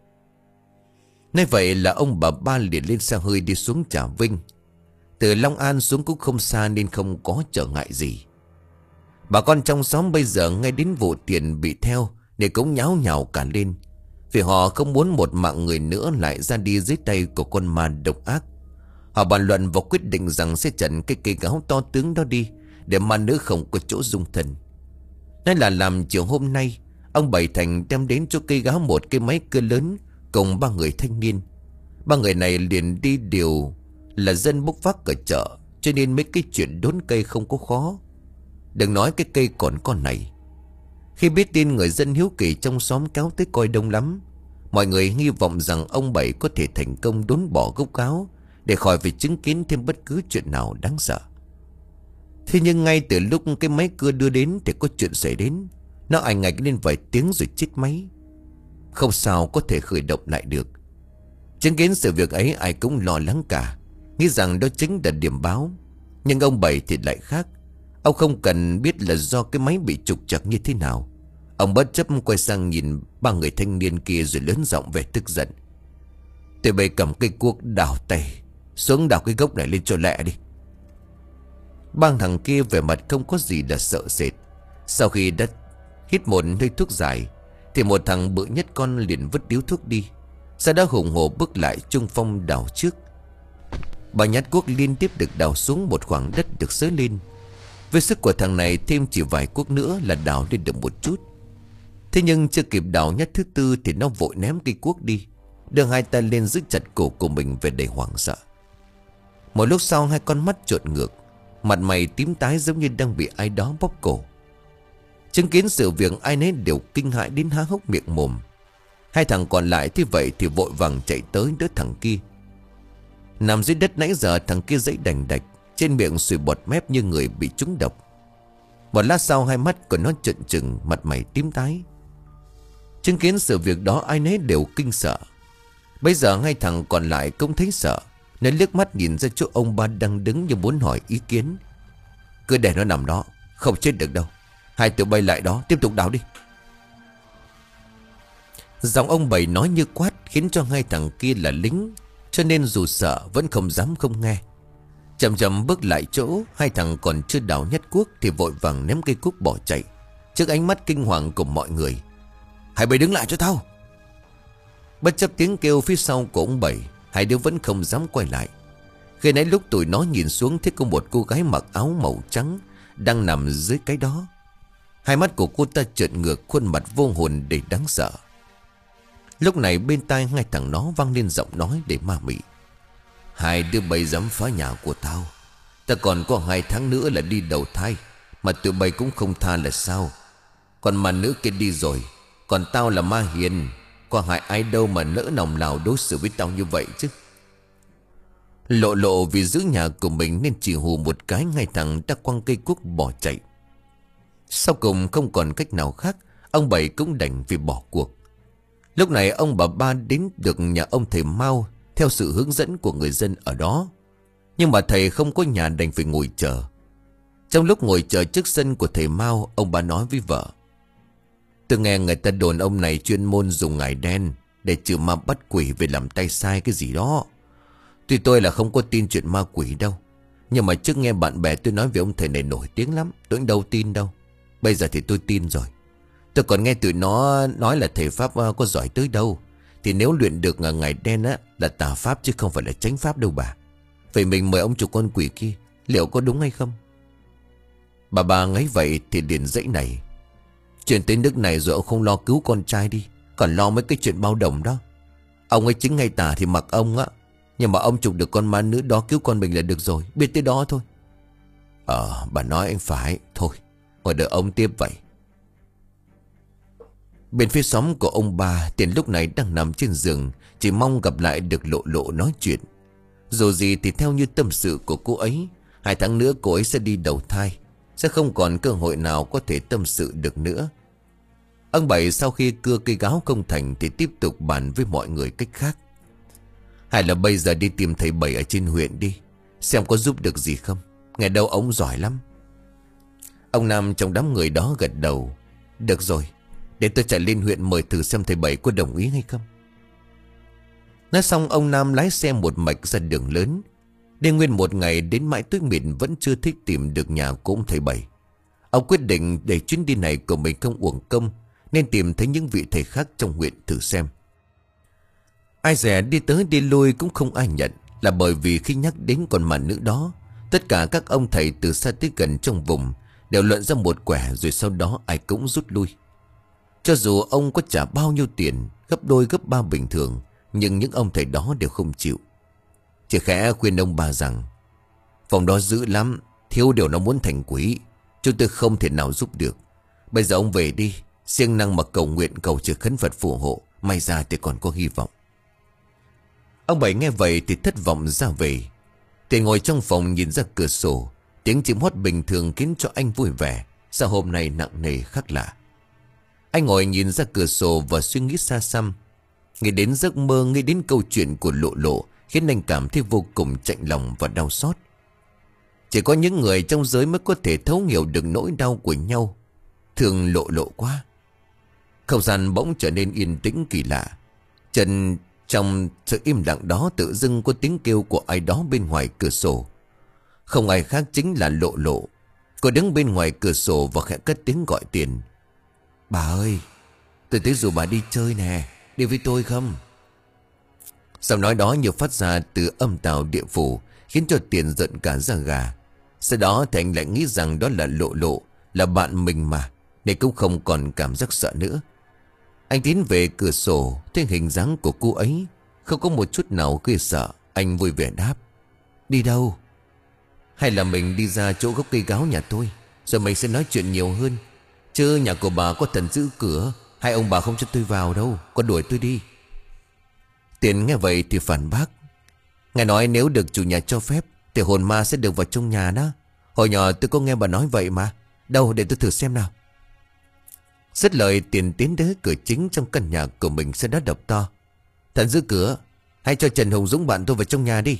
Nói vậy là ông bà ba liền lên xe hơi đi xuống Trà Vinh. Từ Long An xuống cũng không xa nên không có trở ngại gì. Bà con trong xóm bây giờ ngay đến vụ tiền bị theo nên cũng nháo nhào cả lên, vì họ không muốn một mạng người nữa lại ra đi dưới tay của con ma độc ác. Họ bàn luận và quyết định rằng sẽ chặn cái cây gáo to tướng đó đi, để ma nữ không có chỗ dung thân. Nói là làm chiều hôm nay, ông Bảy Thành đem đến cho cây gáo một cái máy cưa lớn cùng ba người thanh niên. Ba người này liền đi điều là dân bốc vác ở chợ, cho nên mấy cái chuyện đốn cây không có khó. Đừng nói cái cây còn con này. Khi biết tin, người dân hiếu kỳ trong xóm kéo tới coi đông lắm. Mọi người hy vọng rằng ông Bảy có thể thành công đốn bỏ gốc gáo, để khỏi phải chứng kiến thêm bất cứ chuyện nào đáng sợ. Thế nhưng ngay từ lúc cái máy cưa đưa đến thì có chuyện xảy đến. Nó ảnh ngạch lên vài tiếng rồi chết máy. Không sao có thể khởi động lại được. Chứng kiến sự việc ấy ai cũng lo lắng cả, nghĩ rằng đó chính là điểm báo. Nhưng ông Bảy thì lại khác. Ông không cần biết là do cái máy bị trục trặc như thế nào. Ông bất chấp quay sang nhìn ba người thanh niên kia rồi lớn giọng về tức giận: tụi bay cầm cây cuốc đào tay xuống đào cái gốc này lên cho lẹ đi. Ba thằng kia về mặt không có gì là sợ sệt. Sau khi đã hít một hơi thuốc dài thì một thằng bự nhất con liền vứt điếu thuốc đi. Sau đó hùng hổ bước lại trung phong đào trước. Ba nhát cuốc liên tiếp được đào xuống một khoảng đất được xới lên. Với sức của thằng này thêm chỉ vài cuốc nữa là đào lên được một chút. Thế nhưng chưa kịp đào nhát thứ tư thì nó vội ném cây cuốc đi, đưa hai tay lên giữ chặt cổ của mình về đầy hoảng sợ. Một lúc sau hai con mắt trợn ngược, mặt mày tím tái giống như đang bị ai đó bóp cổ. Chứng kiến sự việc ai nấy đều kinh hãi đến há hốc miệng mồm. Hai thằng còn lại thế vậy thì vội vàng chạy tới đỡ thằng kia. Nằm dưới đất nãy giờ thằng kia dãy đành đạch, trên miệng sùi bọt mép như người bị trúng độc. Một lát sau hai mắt của nó trợn trừng, mặt mày tím tái. Chứng kiến sự việc đó ai nấy đều kinh sợ. Bây giờ hai thằng còn lại cũng thấy sợ, nên liếc mắt nhìn ra chỗ ông ba đang đứng như muốn hỏi ý kiến. Cứ để nó nằm đó, không chết được đâu. Hai tụi bay lại đó, tiếp tục đào đi. Giọng ông Bảy nói như quát, khiến cho hai thằng kia là lính, cho nên dù sợ vẫn không dám không nghe. Chậm chậm bước lại chỗ hai thằng còn chưa đào nhát cuốc thì vội vàng ném cây cuốc bỏ chạy, trước ánh mắt kinh hoàng của mọi người. Hai bay đứng lại cho tao. Bất chấp tiếng kêu phía sau của ông Bảy, hai đứa vẫn không dám quay lại. Khi nãy lúc tụi nó nhìn xuống thấy có một cô gái mặc áo màu trắng đang nằm dưới cái đó. Hai mắt của cô ta trợn ngược, khuôn mặt vô hồn đầy đáng sợ. Lúc này bên tai hai thằng nó vang lên giọng nói để ma mị: hai đứa bay dám phá nhà của tao, ta còn có hai tháng nữa là đi đầu thai, mà tụi bay cũng không tha là sao? Còn mà nữ kia đi rồi, còn tao là ma hiền, có hại ai đâu mà nỡ lòng nào đối xử với tao như vậy chứ. Lộ lộ vì giữ nhà của mình nên chỉ hù một cái, ngay thằng đã quăng cây cuốc bỏ chạy. Sau cùng không còn cách nào khác, ông Bảy cũng đành vì bỏ cuộc. Lúc này ông bà ba đến được nhà ông thầy Mao theo sự hướng dẫn của người dân ở đó. Nhưng mà thầy không có nhà, đành phải ngồi chờ. Trong lúc ngồi chờ trước sân của thầy Mao, ông bà nói với vợ: tôi nghe người ta đồn ông này chuyên môn dùng ngải đen để trừ ma bắt quỷ về làm tay sai cái gì đó. Tuy tôi là không có tin chuyện ma quỷ đâu, nhưng mà trước nghe bạn bè tôi nói về ông thầy này nổi tiếng lắm, tôi đâu tin đâu. Bây giờ thì tôi tin rồi. Tôi còn nghe tụi nó nói là thầy Pháp có giỏi tới đâu, thì nếu luyện được ngải đen á là tà Pháp chứ không phải là chánh Pháp đâu bà. Vậy mình mời ông chủ con quỷ kia, liệu có đúng hay không? Bà bà ngấy vậy thì liền dãy này: chuyện tới nước này rồi ông không lo cứu con trai đi, còn lo mấy cái chuyện bao đồng đó. Ông ấy chính ngay tả thì mặc ông á. Nhưng mà ông chụp được con ma nữ đó cứu con mình là được rồi. Biết tới đó thôi. Ờ bà nói anh phải. Thôi ngồi đợi ông tiếp vậy. Bên phía xóm của ông ba, Tiền lúc này đang nằm trên giường, chỉ mong gặp lại được Lộ Lộ nói chuyện. Dù gì thì theo như tâm sự của cô ấy, hai tháng nữa cô ấy sẽ đi đầu thai, sẽ không còn cơ hội nào có thể tâm sự được nữa. Ông Bảy sau khi cưa cây gáo công thành thì tiếp tục bàn với mọi người cách khác. Hay là bây giờ đi tìm thầy Bảy ở trên huyện đi, xem có giúp được gì không. Nghe đâu ông giỏi lắm. Ông Nam trong đám người đó gật đầu. Được rồi, để tôi chạy lên huyện mời thử xem thầy Bảy có đồng ý hay không. Nói xong ông Nam lái xe một mạch ra đường lớn. Đi nguyên một ngày đến mãi tối mịt vẫn chưa thích tìm được nhà của ông thầy Bảy. Ông quyết định để chuyến đi này của mình không uổng công, nên tìm thấy những vị thầy khác trong huyện thử xem. Ai dè đi tới đi lui cũng không ai nhận, là bởi vì khi nhắc đến con ma nữ đó, tất cả các ông thầy từ xa tới gần trong vùng đều luận ra một quẻ, rồi sau đó ai cũng rút lui. Cho dù ông có trả bao nhiêu tiền, gấp đôi gấp ba bình thường, nhưng những ông thầy đó đều không chịu. Chỉ khẽ khuyên ông bà rằng phòng đó dữ lắm, thiếu điều nó muốn thành quý, chúng tôi không thể nào giúp được. Bây giờ ông về đi, siêng năng mà cầu nguyện cầu trừ khấn Phật phù hộ, may ra thì còn có hy vọng. Ông Bảy nghe vậy thì thất vọng ra về. Tiền ngồi trong phòng nhìn ra cửa sổ, tiếng chim hót bình thường khiến cho anh vui vẻ. Sao hôm nay nặng nề khác lạ. Anh ngồi nhìn ra cửa sổ và suy nghĩ xa xăm. Nghĩ đến giấc mơ, nghĩ đến câu chuyện của Lộ Lộ, khiến anh cảm thấy vô cùng chạnh lòng và đau xót. Chỉ có những người trong giới mới có thể thấu hiểu được nỗi đau của nhau. Thương Lộ Lộ quá. Không gian bỗng trở nên yên tĩnh kỳ lạ. Trần trong sự im lặng đó tự dưng có tiếng kêu của ai đó bên ngoài cửa sổ. Không ai khác chính là Lộ Lộ. Cô đứng bên ngoài cửa sổ và khẽ cất tiếng gọi Tiền. Bà ơi, tôi tới rủ bà đi chơi nè, đi với tôi không? Giọng nói đó như phát ra từ âm tào địa phủ, khiến cho Tiền giận cả da gà. Sau đó thì anh lại nghĩ rằng đó là Lộ Lộ, là bạn mình mà, nên cũng không còn cảm giác sợ nữa. Anh tiến về cửa sổ, thấy hình dáng của cô ấy, không có một chút nào ghê sợ. Anh vui vẻ đáp. Đi đâu? Hay là mình đi ra chỗ gốc cây gáo nhà tôi, rồi mình sẽ nói chuyện nhiều hơn. Chứ nhà của bà có thần giữ cửa, hai ông bà không cho tôi vào đâu, có đuổi tôi đi. Tiền nghe vậy thì phản bác. Ngài nói nếu được chủ nhà cho phép thì hồn ma sẽ được vào trong nhà đó. Hồi nhỏ tôi có nghe bà nói vậy mà. Đâu để tôi thử xem nào. Dứt lời, Tiền tiến đến cửa chính trong căn nhà của mình, sẽ đã đập to. Thần giữ cửa, hãy cho Trần Hùng Dũng bạn tôi vào trong nhà đi.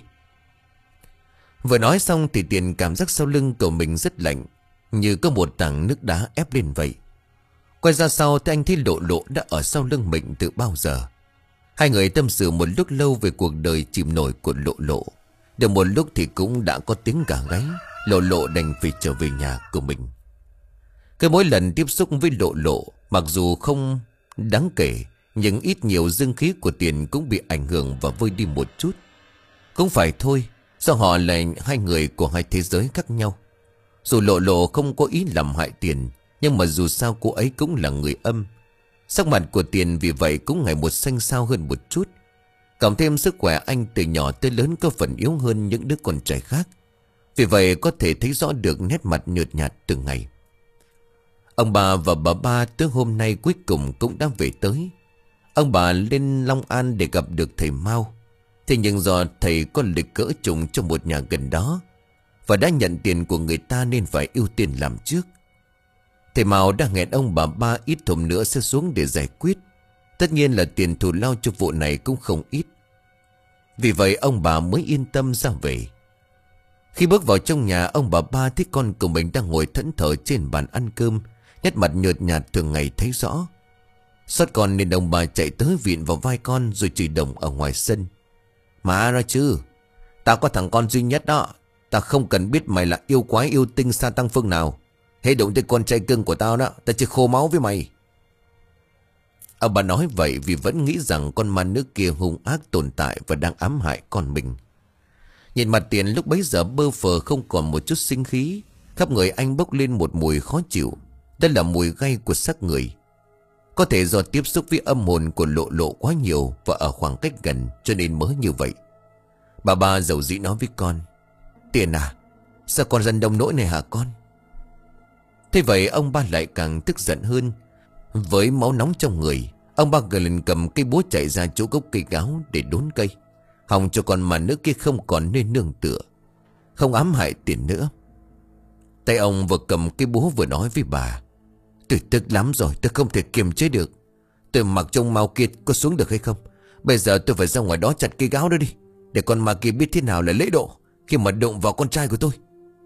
Vừa nói xong thì Tiền cảm giác sau lưng của mình rất lạnh, như có một tảng nước đá ép lên vậy. Quay ra sau thì anh thấy Lộ Lộ đã ở sau lưng mình từ bao giờ. Hai người tâm sự một lúc lâu về cuộc đời chìm nổi của Lộ Lộ. Được một lúc thì cũng đã có tiếng gà gáy. Lộ Lộ đành phải trở về nhà của mình. Cái mỗi lần tiếp xúc với Lộ Lộ, mặc dù không đáng kể, nhưng ít nhiều dương khí của Tiền cũng bị ảnh hưởng và vơi đi một chút. Cũng phải thôi, do họ là hai người của hai thế giới khác nhau. Dù Lộ Lộ không có ý làm hại Tiền, nhưng mà dù sao cô ấy cũng là người âm. Sắc mặt của Tiền vì vậy cũng ngày một xanh xao hơn một chút. Cộng thêm sức khỏe anh từ nhỏ tới lớn có phần yếu hơn những đứa con trai khác. Vì vậy có thể thấy rõ được nét mặt nhợt nhạt từng ngày. Ông bà và bà ba tới hôm nay cuối cùng cũng đã về tới. Ông bà lên Long An để gặp được thầy Mao. Thế nhưng do thầy có lịch cỡ trùng trong một nhà gần đó và đã nhận tiền của người ta nên phải ưu tiên làm trước. Thầy Mao đã hẹn ông bà ba ít hôm nữa sẽ xuống để giải quyết. Tất nhiên là tiền thù lao cho vụ này cũng không ít. Vì vậy ông bà mới yên tâm ra về. Khi bước vào trong nhà, ông bà ba thấy con của mình đang ngồi thẫn thờ trên bàn ăn cơm, nét mặt nhợt nhạt thường ngày thấy rõ. Xót con nên ông bà chạy tới viện vào vai con rồi chửi đồng ở ngoài sân. Mà ra chứ, tao có thằng con duy nhất đó, tao không cần biết mày là yêu quái yêu tinh sa tăng phương nào. Hễ đụng tới con trai cưng của tao đó, tao chỉ khô máu với mày. Ông bà nói vậy vì vẫn nghĩ rằng con ma nữ kia hung ác tồn tại và đang ám hại con mình. Nhìn mặt Tiền lúc bấy giờ bơ phờ không còn một chút sinh khí. Khắp người anh bốc lên một mùi khó chịu. Đó là mùi gay của xác người. Có thể do tiếp xúc với âm hồn của Lộ Lộ quá nhiều và ở khoảng cách gần cho nên mới như vậy. Bà ba dầu dĩ nói với con: Tiền à, sao con dân đông nỗi này hả con? Thế vậy ông ba lại càng tức giận hơn. Với máu nóng trong người, ông ba gần cầm cây búa chạy ra chỗ gốc cây gáo để đốn cây, hòng cho con mà nước kia không còn nơi nương tựa, không ám hại Tiền nữa. Tay ông vừa cầm cây búa vừa nói với bà: Tôi tức lắm rồi, tôi không thể kiềm chế được. Tôi mặc trông mau kia có xuống được hay không? Bây giờ tôi phải ra ngoài đó chặt cây gáo đó đi, để con ma kia biết thế nào là lễ độ khi mà đụng vào con trai của tôi.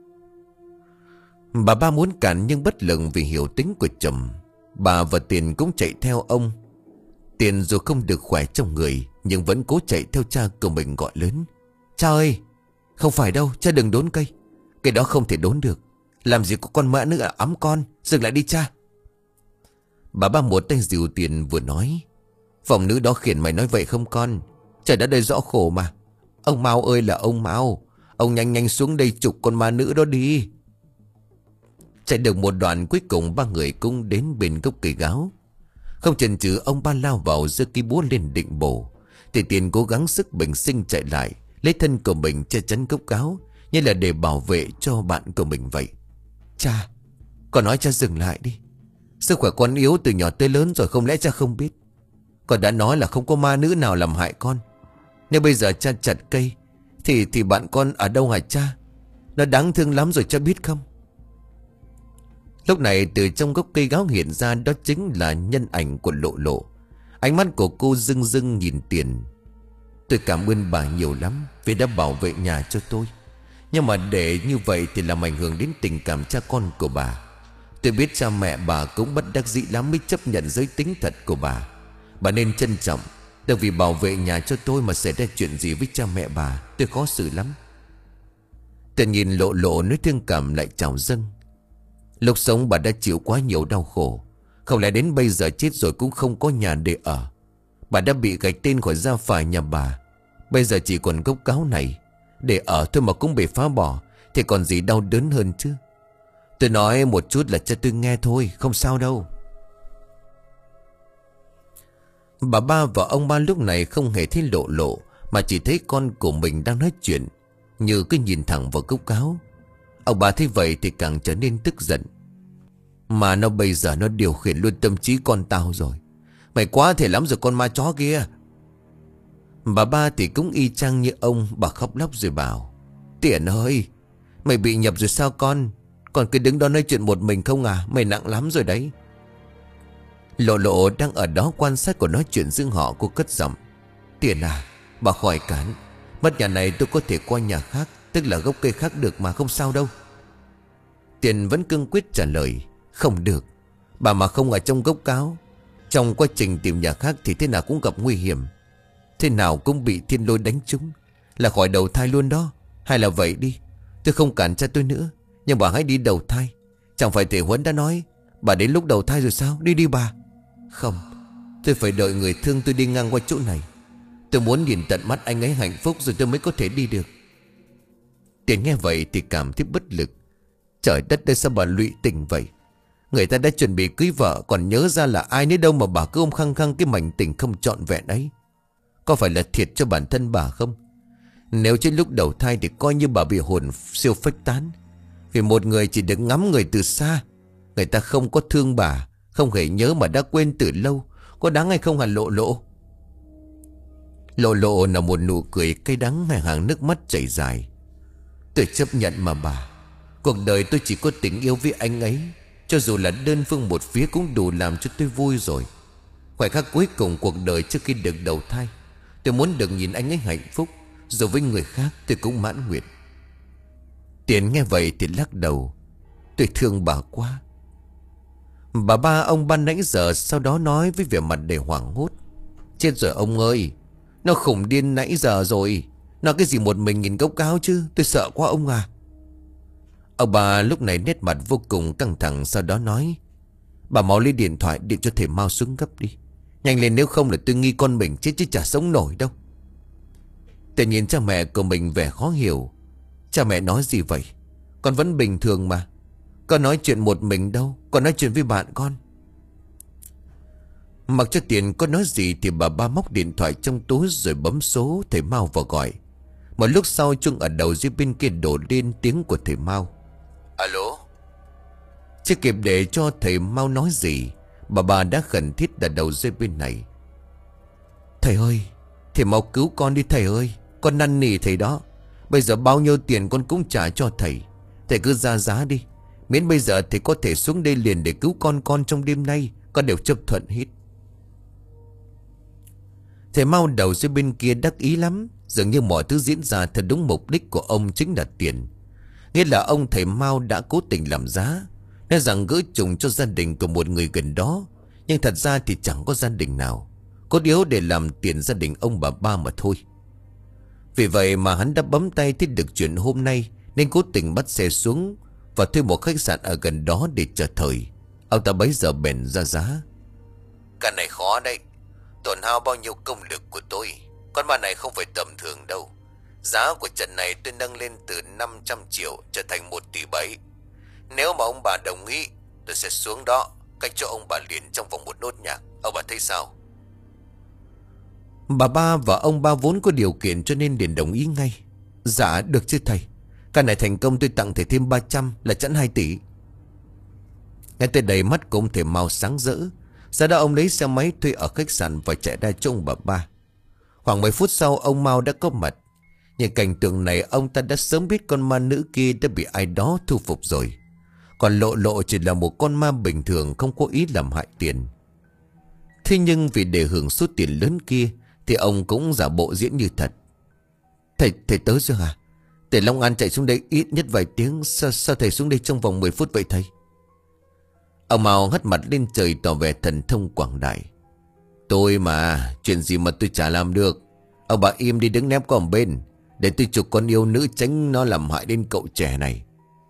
Bà ba muốn cản nhưng bất lực vì hiểu tính của chồng. Bà và Tiền cũng chạy theo ông. Tiền dù không được khỏe trong người nhưng vẫn cố chạy theo cha của mình gọi lớn: Cha ơi, không phải đâu, cha đừng đốn cây. Cây đó không thể đốn được. Làm gì có con mã nữa ấm con, dừng lại đi cha. Bà ba một tay dìu Tiền vừa nói: Phòng nữ đó khiển mày nói vậy không con? Trời đã đầy rõ khổ mà. Ông Mao ơi là ông Mao, ông nhanh nhanh xuống đây chụp con ma nữ đó đi. Chạy được một đoạn cuối cùng ba người cũng đến bên gốc cây gáo. Không chần chừ ông ba lao vào giơ cây búa lên định bổ. Thì Tiền cố gắng sức bình sinh chạy lại, lấy thân của mình che chắn gốc gáo, như là để bảo vệ cho bạn của mình vậy. Cha, con nói cha dừng lại đi. Sức khỏe con yếu từ nhỏ tới lớn rồi, không lẽ cha không biết? Con đã nói là không có ma nữ nào làm hại con. Nếu bây giờ cha chặt cây Thì thì bạn con ở đâu hả cha? Nó đáng thương lắm rồi cha biết không? Lúc này từ trong gốc cây gáo hiện ra, đó chính là nhân ảnh của Lộ Lộ. Ánh mắt của cô rưng rưng nhìn Tiền: Tôi cảm ơn bà nhiều lắm vì đã bảo vệ nhà cho tôi. Nhưng mà để như vậy thì làm ảnh hưởng đến tình cảm cha con của bà. Tôi biết cha mẹ bà cũng bất đắc dĩ lắm mới chấp nhận giới tính thật của bà. Bà nên trân trọng. Tại vì bảo vệ nhà cho tôi mà xảy ra chuyện gì với cha mẹ bà, tôi khó xử lắm. Tiền nhìn Lộ Lộ nỗi thương cảm lại trào dâng. Lúc sống bà đã chịu quá nhiều đau khổ. Không lẽ đến bây giờ chết rồi cũng không có nhà để ở. Bà đã bị gạch tên khỏi gia phả nhà bà. Bây giờ chỉ còn gốc gáo này để ở thôi mà cũng bị phá bỏ, thì còn gì đau đớn hơn chứ. Tôi nói một chút là cho tôi nghe thôi, không sao đâu. Bà ba và ông ba lúc này không hề thấy Lộ Lộ, mà chỉ thấy con của mình đang nói chuyện, như cứ nhìn thẳng vào gốc gáo. Ông bà thấy vậy thì càng trở nên tức giận. Mà nó bây giờ nó điều khiển luôn tâm trí con tao rồi. Mày quá thể lắm rồi con ma chó kia. Bà ba thì cũng y chang như ông. Bà khóc lóc rồi bảo: Tiền ơi, mày bị nhập rồi sao con? Còn cứ đứng đó nói chuyện một mình không à? Mày nặng lắm rồi đấy. Lộ Lộ đang ở đó quan sát của nói chuyện giữa họ. Cô cất giọng: Tiền à, bà khỏi cản. Mất nhà này tôi có thể qua nhà khác, tức là gốc cây khác được mà, không sao đâu. Tiền vẫn cương quyết trả lời: Không được. Bà mà không ở trong gốc gáo, trong quá trình tìm nhà khác thì thế nào cũng gặp nguy hiểm. Thế nào cũng bị thiên lôi đánh trúng, là khỏi đầu thai luôn đó. Hay là vậy đi, tôi không cản cha tôi nữa, nhưng bà hãy đi đầu thai. Chẳng phải thầy Huấn đã nói bà đến lúc đầu thai rồi sao? Đi đi bà. Không, tôi phải đợi người thương tôi đi ngang qua chỗ này. Tôi muốn nhìn tận mắt anh ấy hạnh phúc rồi tôi mới có thể đi được. Tiền nghe vậy thì cảm thấy bất lực. Trời đất ơi, sao bà lụy tình vậy? Người ta đã chuẩn bị cưới vợ còn nhớ ra là ai nấy đâu mà bà cứ ôm khăng khăng cái mảnh tình không trọn vẹn ấy. Có phải là thiệt cho bản thân bà không? Nếu trên lúc đầu thai thì coi như bà bị hồn siêu phách tán. Vì một người chỉ được ngắm người từ xa. Người ta không có thương bà, không hề nhớ mà đã quên từ lâu. Có đáng hay không hả Lộ Lộ? Lộ Lộ là một nụ cười cay đắng, hai hàng nước mắt chảy dài. Tôi chấp nhận mà bà. Cuộc đời tôi chỉ có tình yêu với anh ấy. Cho dù là đơn phương một phía cũng đủ làm cho tôi vui rồi. Khoảnh khắc cuối cùng cuộc đời trước khi được đầu thai, tôi muốn được nhìn anh ấy hạnh phúc. Dù với người khác tôi cũng mãn nguyện. Tiền nghe vậy thì lắc đầu: Tôi thương bà quá. Bà ba ông ban nãy giờ sau đó nói với vẻ mặt đầy hoảng hốt: Chết rồi ông ơi, nó khủng điên nãy giờ rồi. Nó cái gì một mình nhìn gốc gáo chứ? Tôi sợ quá ông à. Ông bà lúc này nét mặt vô cùng căng thẳng. Sau đó nói: Bà mau lấy điện thoại điện cho thầy Mao xuống gấp đi. Nhanh lên, nếu không là tôi nghi con mình chết chứ chả sống nổi đâu. Tôi nhìn cha mẹ của mình vẻ khó hiểu. Cha mẹ nói gì vậy? Con vẫn bình thường mà. Con nói chuyện một mình đâu, con nói chuyện với bạn con. Mặc cho Tiền có nói gì thì bà ba móc điện thoại trong túi rồi bấm số thầy Mao vào gọi. Một lúc sau chuông ở đầu dưới bên kia đổ lên tiếng của thầy Mao. Alo. Chưa kịp để cho thầy Mao nói gì, bà bà đã khẩn thiết ở đầu dây bên này. Thầy ơi, thầy mau cứu con đi thầy ơi. Con năn nỉ thầy đó. Bây giờ bao nhiêu tiền con cũng trả cho thầy. Thầy cứ ra giá đi. Miễn bây giờ thầy có thể xuống đây liền để cứu con con trong đêm nay, con đều chấp thuận hết. Thầy Mao đầu dưới bên kia đắc ý lắm. Dường như mọi thứ diễn ra thật đúng mục đích của ông chính là tiền. Nghĩa là ông thầy Mao đã cố tình làm giá, nói rằng gỡ trùng cho gia đình của một người gần đó. Nhưng thật ra thì chẳng có gia đình nào, có điều để làm tiền gia đình ông bà ba mà thôi. Vì vậy mà hắn đã bấm tay thấy được chuyện hôm nay, nên cố tình bắt xe xuống và thuê một khách sạn ở gần đó để chờ thời. Ông ta bấy giờ bèn ra giá. Cái này khó đấy, tổn hao bao nhiêu công lực của tôi. Con ma này không phải tầm thường đâu. Giá của trận này tôi nâng lên từ năm trăm triệu trở thành một tỷ bảy. Nếu mà ông bà đồng ý, tôi sẽ xuống đó cách cho ông bà liền trong vòng một nốt nhạc. Ông bà thấy sao? Bà ba và ông ba vốn có điều kiện cho nên liền đồng ý ngay. Dạ được chứ thầy. Cái này thành công tôi tặng thầy thêm ba trăm là chẵn hai tỷ. Ngay tới đây mắt của ông thầy Mao sáng rỡ. Sau đó ông lấy xe máy thuê ở khách sạn và chạy ra cho ông bà ba. Khoảng mười phút sau ông Mao đã có mặt. Nhìn cảnh tượng này ông ta đã sớm biết con ma nữ kia đã bị ai đó thu phục rồi. Còn Lộ Lộ chỉ là một con ma bình thường, không có ý làm hại tiền. Thế nhưng vì để hưởng số tiền lớn kia thì ông cũng giả bộ diễn như thật. Thầy, thầy tới chưa hả? Từ Long An chạy xuống đây ít nhất vài tiếng. Sao, sao thầy xuống đây trong vòng mười phút vậy thầy? Ông Mao hất mặt lên trời tỏ vẻ thần thông quảng đại. Tôi mà, chuyện gì mà tôi chả làm được. Ông bà im đi đứng nép qua một bên, để tôi chụp con yêu nữ tránh nó làm hại đến cậu trẻ này.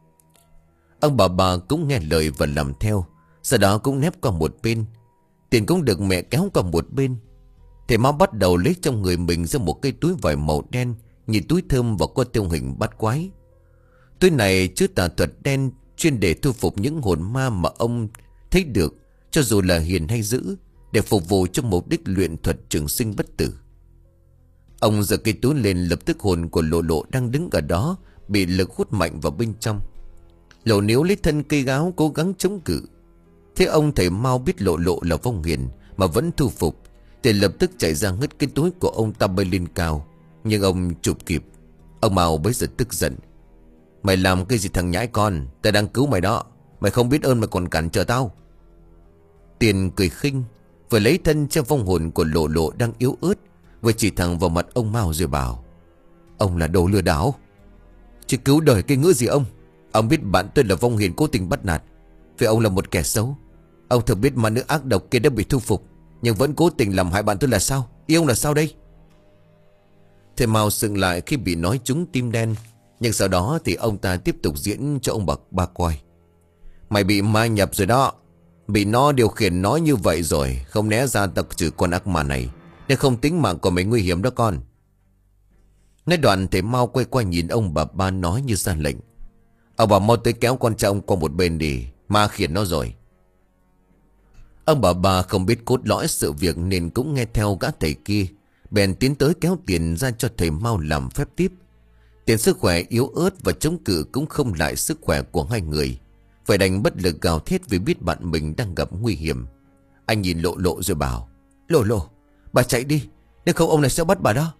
Ông bà bà cũng nghe lời và làm theo. Sau đó cũng nép qua một bên. Tiền cũng được mẹ kéo qua một bên. Thầy Mao bắt đầu lấy trong người mình ra một cái túi vải màu đen, như túi thơm và có tiêu hình bắt quái. Túi này chứa tà thuật đen chuyên để thu phục những hồn ma mà ông thấy được, cho dù là hiền hay dữ, để phục vụ cho mục đích luyện thuật trường sinh bất tử. Ông giơ cây túi lên, lập tức hồn của Lộ Lộ đang đứng ở đó bị lực hút mạnh vào bên trong. Lộ níu lấy thân cây gáo cố gắng chống cự. Thế ông thầy Mao biết Lộ Lộ là vong hiền mà vẫn thu phục, thì lập tức chạy ra ngất cái túi của ông ta bay lên cao. Nhưng ông chụp kịp. Ông Mao bấy giờ tức giận. Mày làm cái gì thằng nhãi con? Ta đang cứu mày đó. Mày không biết ơn mà còn cản trở tao. Tiền cười khinh, vừa lấy thân cho vong hồn của Lộ Lộ đang yếu ớt, vừa chỉ thẳng vào mặt ông Mao rồi bảo: Ông là đồ lừa đảo. Chứ cứu đời cái ngữ gì ông? Ông biết bạn tôi là vong hiền cố tình bắt nạt, vì ông là một kẻ xấu. Ông thực biết mà nữ ác độc kia đã bị thu phục, nhưng vẫn cố tình làm hại bạn tôi là sao? Ý ông là sao đây? Thầy Mao sững lại khi bị nói trúng tim đen. Nhưng sau đó thì ông ta tiếp tục diễn cho ông bậc ba coi. Mày bị ma nhập rồi đó. Bị nó điều khiển nói như vậy rồi. Không né ra tặc trừ con ác ma này, để không tính mạng của mày nguy hiểm đó con. Nói đoạn thầy Mao quay qua nhìn ông bà ba nói như ra lệnh: Ông bà mau tới kéo con trai qua một bên đi, ma khiển nó rồi. Ông bà ba không biết cốt lõi sự việc nên cũng nghe theo gã thầy kia, bèn tiến tới kéo Tiền ra cho thầy Mao làm phép tiếp. Tiền sức khỏe yếu ớt và chống cự cũng không lại sức khỏe của hai người, phải đành bất lực gào thét vì biết bạn mình đang gặp nguy hiểm. Anh nhìn Lộ Lộ rồi bảo: Lộ Lộ, bà chạy đi, nếu không ông này sẽ bắt bà đó.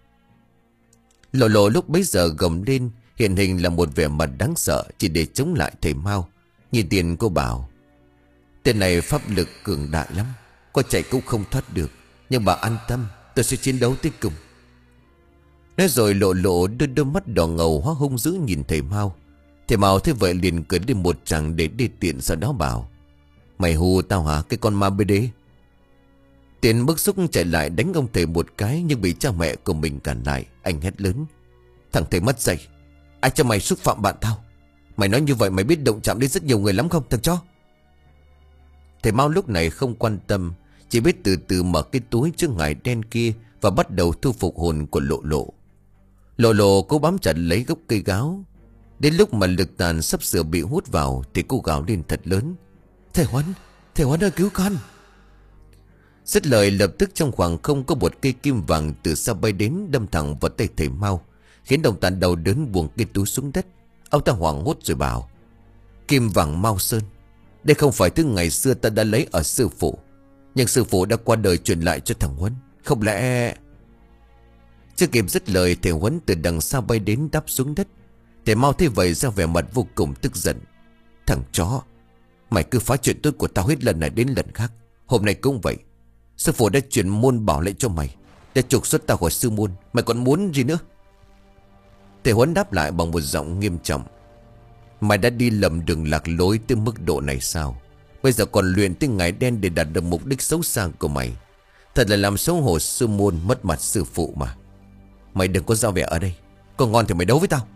Lộ Lộ lúc bấy giờ gầm lên, hiện hình là một vẻ mặt đáng sợ chỉ để chống lại thầy Mao. Nhìn Tiền cô bảo: Tên này pháp lực cường đại lắm, có chạy cũng không thoát được. Nhưng bà an tâm, tôi sẽ chiến đấu tới cùng. Nói rồi Lộ Lộ đưa đôi mắt đỏ ngầu hóa hung dữ nhìn thầy Mao. Thầy Mao thế vậy liền cười đi một tràng để đi tiện, sau đó bảo: Mày hù tao hả cái con ma bê đê? Tiền bức xúc chạy lại đánh ông thầy một cái, nhưng bị cha mẹ của mình cản lại. Anh hét lớn: Thằng thầy mất dạy, ai cho mày xúc phạm bạn tao? Mày nói như vậy mày biết động chạm đến rất nhiều người lắm không thằng chó? Thầy Mao lúc này không quan tâm, chỉ biết từ từ mở cái túi chứa ngải đen kia và bắt đầu thu phục hồn của Lộ Lộ. Lộ Lộ cố bám chặt lấy gốc cây gáo. Đến lúc mà lực tàn sắp sửa bị hút vào thì cô gào lên thật lớn: Thầy Huấn, thầy Huấn ơi cứu con! Dứt lời lập tức trong khoảng không có một cây kim vàng từ xa bay đến đâm thẳng vào tay thầy Mao, khiến ông ta đau đớn buông cây túi xuống đất. Ông ta hoảng hốt rồi bảo: Kim vàng Mao Sơn, đây không phải thứ ngày xưa ta đã lấy ở sư phụ, nhưng sư phụ đã qua đời truyền lại cho thằng Huấn. Không lẽ... Chưa kịp dứt lời, thầy Huấn từ đằng xa bay đến đáp xuống đất. Thầy Mao thấy vậy ra vẻ mặt vô cùng tức giận: Thằng chó, mày cứ phá chuyện tốt của tao hết lần này đến lần khác. Hôm nay cũng vậy. Sư phụ đã chuyển môn bảo lệnh cho mày, để trục xuất tao khỏi sư môn. Mày còn muốn gì nữa? Thầy Huấn đáp lại bằng một giọng nghiêm trọng: Mày đã đi lầm đường lạc lối tới mức độ này sao? Bây giờ còn luyện tới ngày đen để đạt được mục đích xấu xa của mày. Thật là làm xấu hổ sư môn, mất mặt sư phụ mà. Mày đừng có giao vẻ ở đây. Còn ngon thì mày đấu với tao.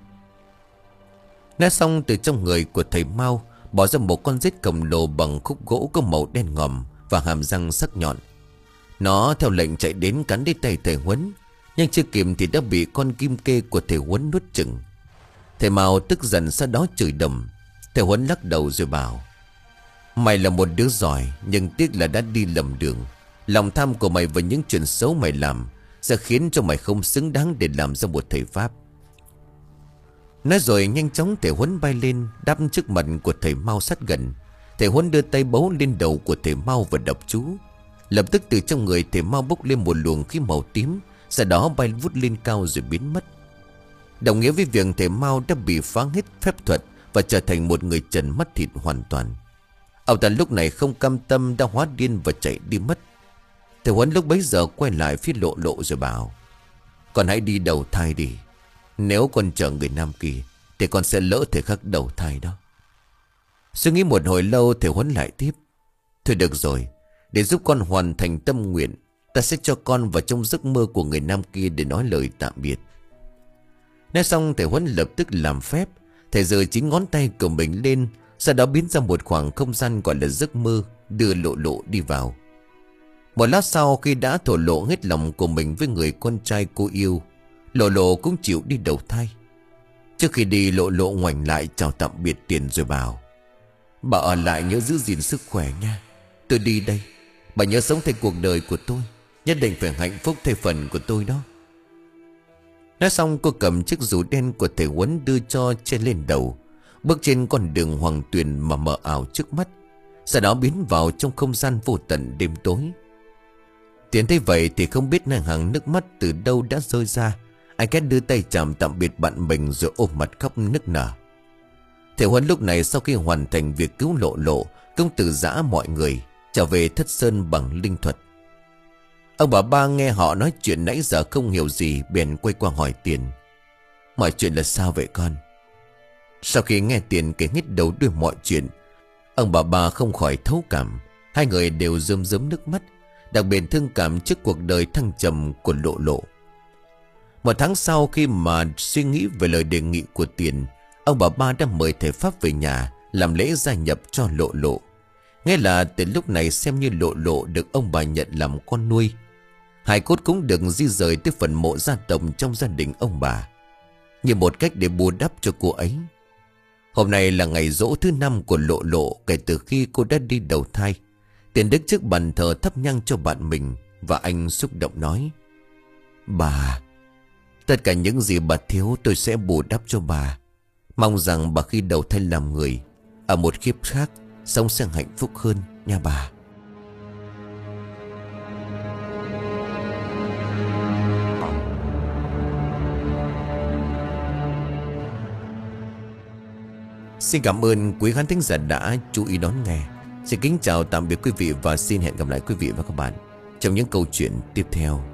Nói xong, từ trong người của thầy Mao bỏ ra một con rết khổng lồ bằng khúc gỗ có màu đen ngòm và hàm răng sắc nhọn. Nó theo lệnh chạy đến cắn đứt tay thầy Huấn, nhưng chưa kịp thì đã bị con kim kê của thầy Huấn nuốt chửng. Thầy Mao tức giận sau đó chửi đầm. Thầy Huấn lắc đầu rồi bảo: Mày là một đứa giỏi, nhưng tiếc là đã đi lầm đường. Lòng tham của mày và những chuyện xấu mày làm sẽ khiến cho mày không xứng đáng để làm ra một thầy Pháp. Nói rồi nhanh chóng thầy Huấn bay lên đáp trước mặt của thầy Mao sát gần. Thầy Huấn đưa tay bấu lên đầu của thầy Mao và đọc chú. Lập tức từ trong người thầy Mao bốc lên một luồng khí màu tím, sau đó bay vút lên cao rồi biến mất. Đồng nghĩa với việc thầy Mao đã bị phá hết phép thuật và trở thành một người trần mắt thịt hoàn toàn. Ông ta lúc này không cam tâm đã hóa điên và chạy đi mất. Thầy Huấn lúc bấy giờ quay lại phía Lộ Lộ rồi bảo: Con hãy đi đầu thai đi. Nếu con chờ người Nam Kỳ thì con sẽ lỡ thời khắc đầu thai đó. Suy nghĩ một hồi lâu, thầy Huấn lại tiếp: Thôi được rồi, để giúp con hoàn thành tâm nguyện, ta sẽ cho con vào trong giấc mơ của người Nam Kia để nói lời tạm biệt. Nói xong, thầy Huấn lập tức làm phép. Thầy giơ chính ngón tay của mình lên, sau đó biến ra một khoảng không gian gọi là giấc mơ, đưa Lộ Lộ đi vào. Một lát sau, khi đã thổ lộ hết lòng của mình với người con trai cô yêu, Lộ Lộ cũng chịu đi đầu thai. Trước khi đi, Lộ Lộ ngoảnh lại chào tạm biệt Tiền rồi bảo: Bà ở lại nhớ giữ gìn sức khỏe nha. Tôi đi đây. Bà nhớ sống thay cuộc đời của tôi, nhất định phải hạnh phúc thay phần của tôi đó. Nói xong, cô cầm chiếc dù đen của thầy Huấn đưa cho che lên đầu, bước trên con đường hoàng tuyền mà mờ ảo trước mắt, sau đó biến vào trong không gian vô tận đêm tối. Tiền thấy vậy thì không biết nàng hàng nước mắt từ đâu đã rơi ra. Anh Két đưa tay chạm tạm biệt bạn mình rồi ôm mặt khóc nức nở. Thầy Huấn lúc này sau khi hoàn thành việc cứu Lộ Lộ cũng từ giã mọi người trở về Thất Sơn bằng linh thuật. Ông bà Ba nghe họ nói chuyện nãy giờ không hiểu gì, bèn quay qua hỏi Tiền: Mọi chuyện là sao vậy con? Sau khi nghe Tiền kể hết đầu đuôi mọi chuyện, ông bà Ba không khỏi thấu cảm. Hai người đều rơm rớm nước mắt, đặc biệt thương cảm trước cuộc đời thăng trầm của Lộ Lộ. Một tháng sau, khi mà suy nghĩ về lời đề nghị của Tiền, ông bà Ba đã mời thầy Pháp về nhà làm lễ gia nhập cho Lộ Lộ. Nghe là từ lúc này xem như Lộ Lộ được ông bà nhận làm con nuôi. Hài cốt cũng được di rời tới phần mộ gia tộc trong gia đình ông bà, như một cách để bù đắp cho cô ấy. Hôm nay là ngày giỗ thứ năm của Lộ Lộ kể từ khi cô đã đi đầu thai. Tiền đứng trước bàn thờ thắp nhang cho bạn mình, và anh xúc động nói: Bà, tất cả những gì bà thiếu tôi sẽ bù đắp cho bà. Mong rằng bà khi đầu thai làm người, ở một kiếp khác sống sẽ hạnh phúc hơn nha bà. Xin cảm ơn quý khán thính giả đã chú ý đón nghe. Xin kính chào tạm biệt quý vị và xin hẹn gặp lại quý vị và các bạn trong những câu chuyện tiếp theo.